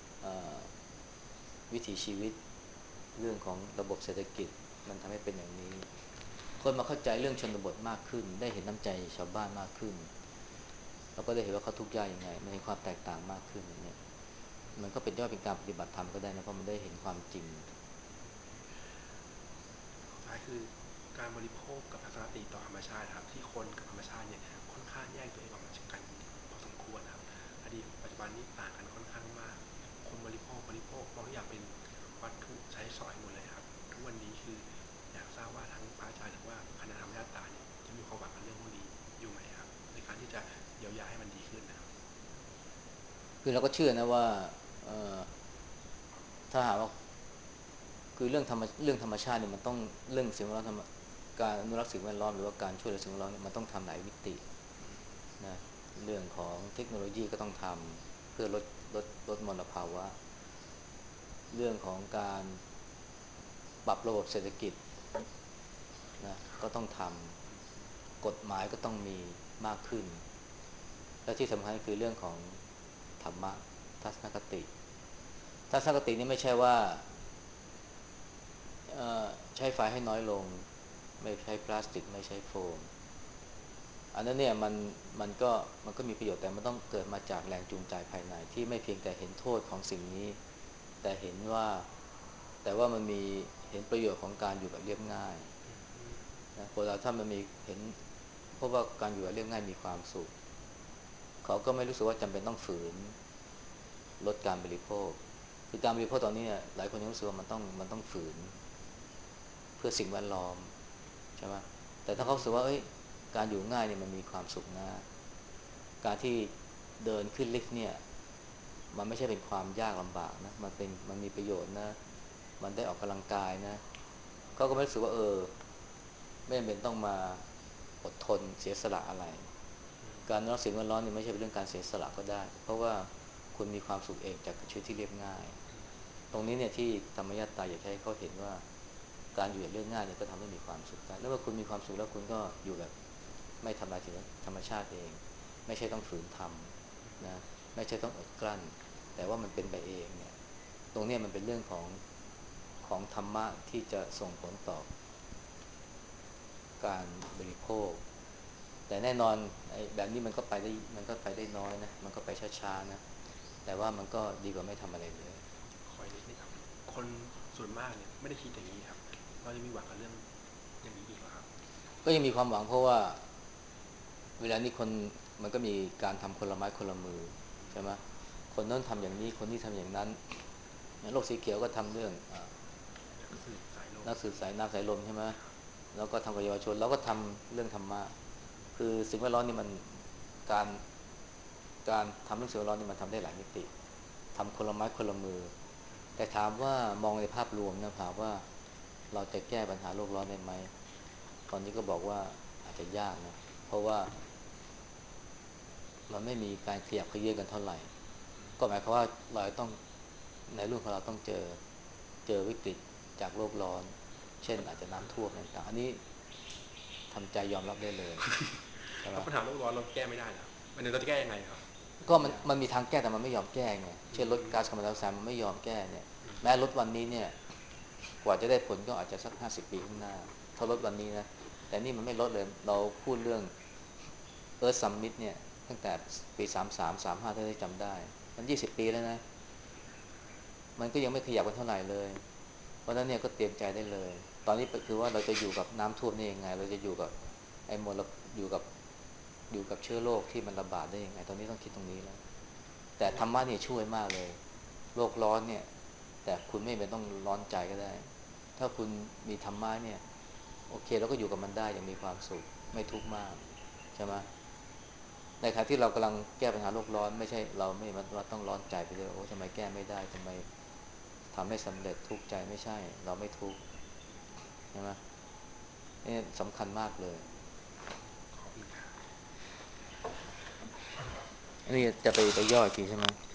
วิถีชีวิตเรื่องของระบบเศรษฐกิจมันทำให้เป็นอย่างนี้คนมาเข้าใจเรื่องชนบทมากขึ้นได้เห็นน้ำใจชาวบ้านมากขึ้นแล้วก็ได้เห็นว่าเขาทุกข์ยากยังไงมันเห็นความแตกต่างมากขึ้นเนี่ย มันก็เป็นยอดเป็นการปฏิบัติธรรมก็ได้นะเพราะมันได้เห็นความจริงสุดท้ายคือการบริโภคกับทัศนคติต่อธรรมชาติครับที่คนกับธรรมชาติเนี่ยค่อนข้างแยกตัวเองออกมาจากกันพอสมควรครับอดีตปัจจุบันนี้ต่างกันค่อนข้างมากคนบริโภคบริโภคมองทุกอย่างเป็นวัตถุใช้สอยหมดเลยครับทุกวันนี้คืออยากทราบว่าทั้งพระอาจารย์หรือว่าคณะธรรมญาตาเนี่ยจะมีความหวังกับเรื่องพวกนี้อยู่ไหมครับในการที่จะเยียวยาให้มันดีขึ้นนะครับคือเราก็เชื่อนะว่าถ้าหากว่าคือเรื่องธรรมเรื่องธรรมชาติเนี่ยมันต้องเรื่องสิ่งแวดล้อมธรรมการอนุรักษ์สิ่งแวดล้อมหรือว่าการช่วยเหลือสิ่งแวดล้อมเนี่ยมันต้องทำหลายมิติอืมนะเรื่องของเทคโนโลยีก็ต้องทำเพื่อลดลดลดมลภาวะเรื่องของการปรับระบบเศรษฐกิจนะครับก็ต้องทอืมำกฎหมายก็ต้องมีมากขึ้นและที่สำคัญคือเรื่องของธรรมะทัศนคติทัศนคตินี่ไม่ใช่ว่า ใช้ไฟให้น้อยลงไม่ใช้พลาสติกไม่ใช้โฟมอันนั้นเนี่ยมันมันก็มันก็มีประโยชน์แต่มันต้องเกิดมาจากแรงจูงใจภายในที่ไม่เพียงแต่เห็นโทษของสิ่งนี้แต่เห็นว่าแต่ว่ามันมีเห็นประโยชน์ของการอยู่แบบเรียบง่ายอืมนะคนเราถ้ามันมีเห็นเพราะว่าการอยู่แบบเรียบง่ายมีความสุขเขาก็ไม่รู้สึกว่าจำเป็นต้องฝืนลดการบริโภคคือการบริโภคตอนนี้เนี่ยหลายคนยังรู้สึกว่ามันต้องมันต้องฝืนเพื่อสิ่งแวดล้อมช่ไหมแต่ถ้าอืเขารู้สึกว่าเอ้ยมการอยู่ง่ายเนี่ยมันมีความสุขนะการที่เดินขึ้นลิฟต์เนี่ยมันไม่ใช่เป็นความยากลำบากนะมันเป็นมันมีประโยชน์นะมันได้ออกกำลังกายนะเขาก็ไม่รู้สึกว่าเออไม่จำเป็นต้องมาอดทนเสียสละอะไรอืมการรักสิ่งแวดล้อมนี่ไม่ใช่เป็นเรื่องการเสียสละก็ได้เพราะว่าคุณมีความสุขเองจากชีวิตที่เรียบง่ายอืมตรงนี้เนี่ยที่ธรรมยตาอยากให้เขาเห็นว่าการอยู่อย่างเรื่องง่ายเนี่ยก็ทำให้มีความสุขได้แล้วเมื่อคุณมีความสุขแล้วคุณก็อยู่แบบไม่ทำลายธรรมชาติเองไม่ใช่ต้องฝืนทำนะไม่ใช่ต้องอดกลั้นแต่ว่ามันเป็นไปเองเนี่ยตรงนี้มันเป็นเรื่องของของธรรมะที่จะส่งผลต่อการบริโภคแต่แน่นอนไอ้แบบนี้มันก็ไปได้มันก็ไปได้น้อยนะมันก็ไปช้าๆนะแต่ว่ามันก็ดีกว่าไม่ทำอะไรเลยคอยนิดนึงครับคนส่วนมากเนี่ยไม่ได้คิดอย่างนี้ครับเราจะมีหวังกับเรื่องอย่างนี้อีกเหรอครับก็ยังมีความหวังเพราะว่าเวลานี้คนมันก็มีการทำคนละไม้คนละมือใช่ไหมคนโน้นทำอย่างนี้คนนี้ทำอย่างนั้นโลกสีเขียวก็ทำเรื่องนักสืบสายลมนักสื่อสายน้ำสายลมใช่ไหมแล้วก็ทำกับเยาวชนแล้วก็ทำเรื่องธรรมะคือสิ่งแวดล้อมนี่มันการการทำเรื่องสิ่งแวดล้อมนี่มันทำได้หลายมิติทำคนละไม้คนละมือแต่ถามว่ามองในภาพรวมนะถามว่าเราจะแก้ปัญหาโลกร้อนได้ไหมตอนนี้ก็บอกว่าอาจจะยากนะเพราะว่ามันไม่มีการขยับเขยื้อนกันเท่าไหร่ก็หมายความว่าเราต้องในรุ่นของเราต้องเจอเจอวิกฤตจากโลกร้อนเช่นอาจจะน้ำท่วมต่างๆอันนี้ทำใจยอมรับได้เลยใช่ไหมถ้าปัญหาโลกร้อนเราแก้ไม่ได้แล้วมันเราจะแก้ยังไงครับก็มันยากมันมันมีทางแก้แต่มันไม่ยอมแก้ไงอืเช่นลดมก๊าซคาร์บอนไดออกไซด์มันไม่ยอมแก้เนี่ยอืมแม้ลดวันนี้เนี่ยกว่าจะได้ผลก็อาจจะสักห้าสิบปีข้างหน้าถ้าลดวันนี้นะแต่นี่มันไม่ลดเลยเราพูดเรื่อง Earth Summit เนี่ยตั้งแต่ปีสามสามสามห้าถ้าได้จำได้มันยี่สิบปีแล้วนะมันก็ยังไม่ขยับกันเท่าไหร่เลยเพราะฉะนั้นเนี่ยก็เตรียมใจได้เลยตอนนี้คือว่าเราจะอยู่กับน้ำท่วมได้ยังไงเราจะอยู่กับไอ้มลอยู่กับอยู่กับเชื้อโรคที่มันระบาดได้ยังไงตอนนี้ต้องคิดตรงนี้แล้วแต่ธรรมะเนี่ยช่วยมากเลยโลกร้อนเนี่ยแต่คุณไม่เป็นต้องร้อนใจก็ได้ถ้าคุณมีธรรมะเนี่ยโอเคเราก็อยู่กับมันได้อย่างมีความสุขไม่ทุกข์มากใช่ไหมในขณะที่เรากำลังแก้ปัญหาโลกร้อนไม่ใช่เราไม่ว่าต้องร้อนใจไปเลยโอ้ทำไมแก้ไม่ได้ทำไมทำไม่สำเร็จทุกข์ใจไม่ใช่เราไม่ทุกข์ใช่ไหมนี่สำคัญมากเลยขอบคุณครับอันนี้จะไปไปย่ออีกทีใช่ไหม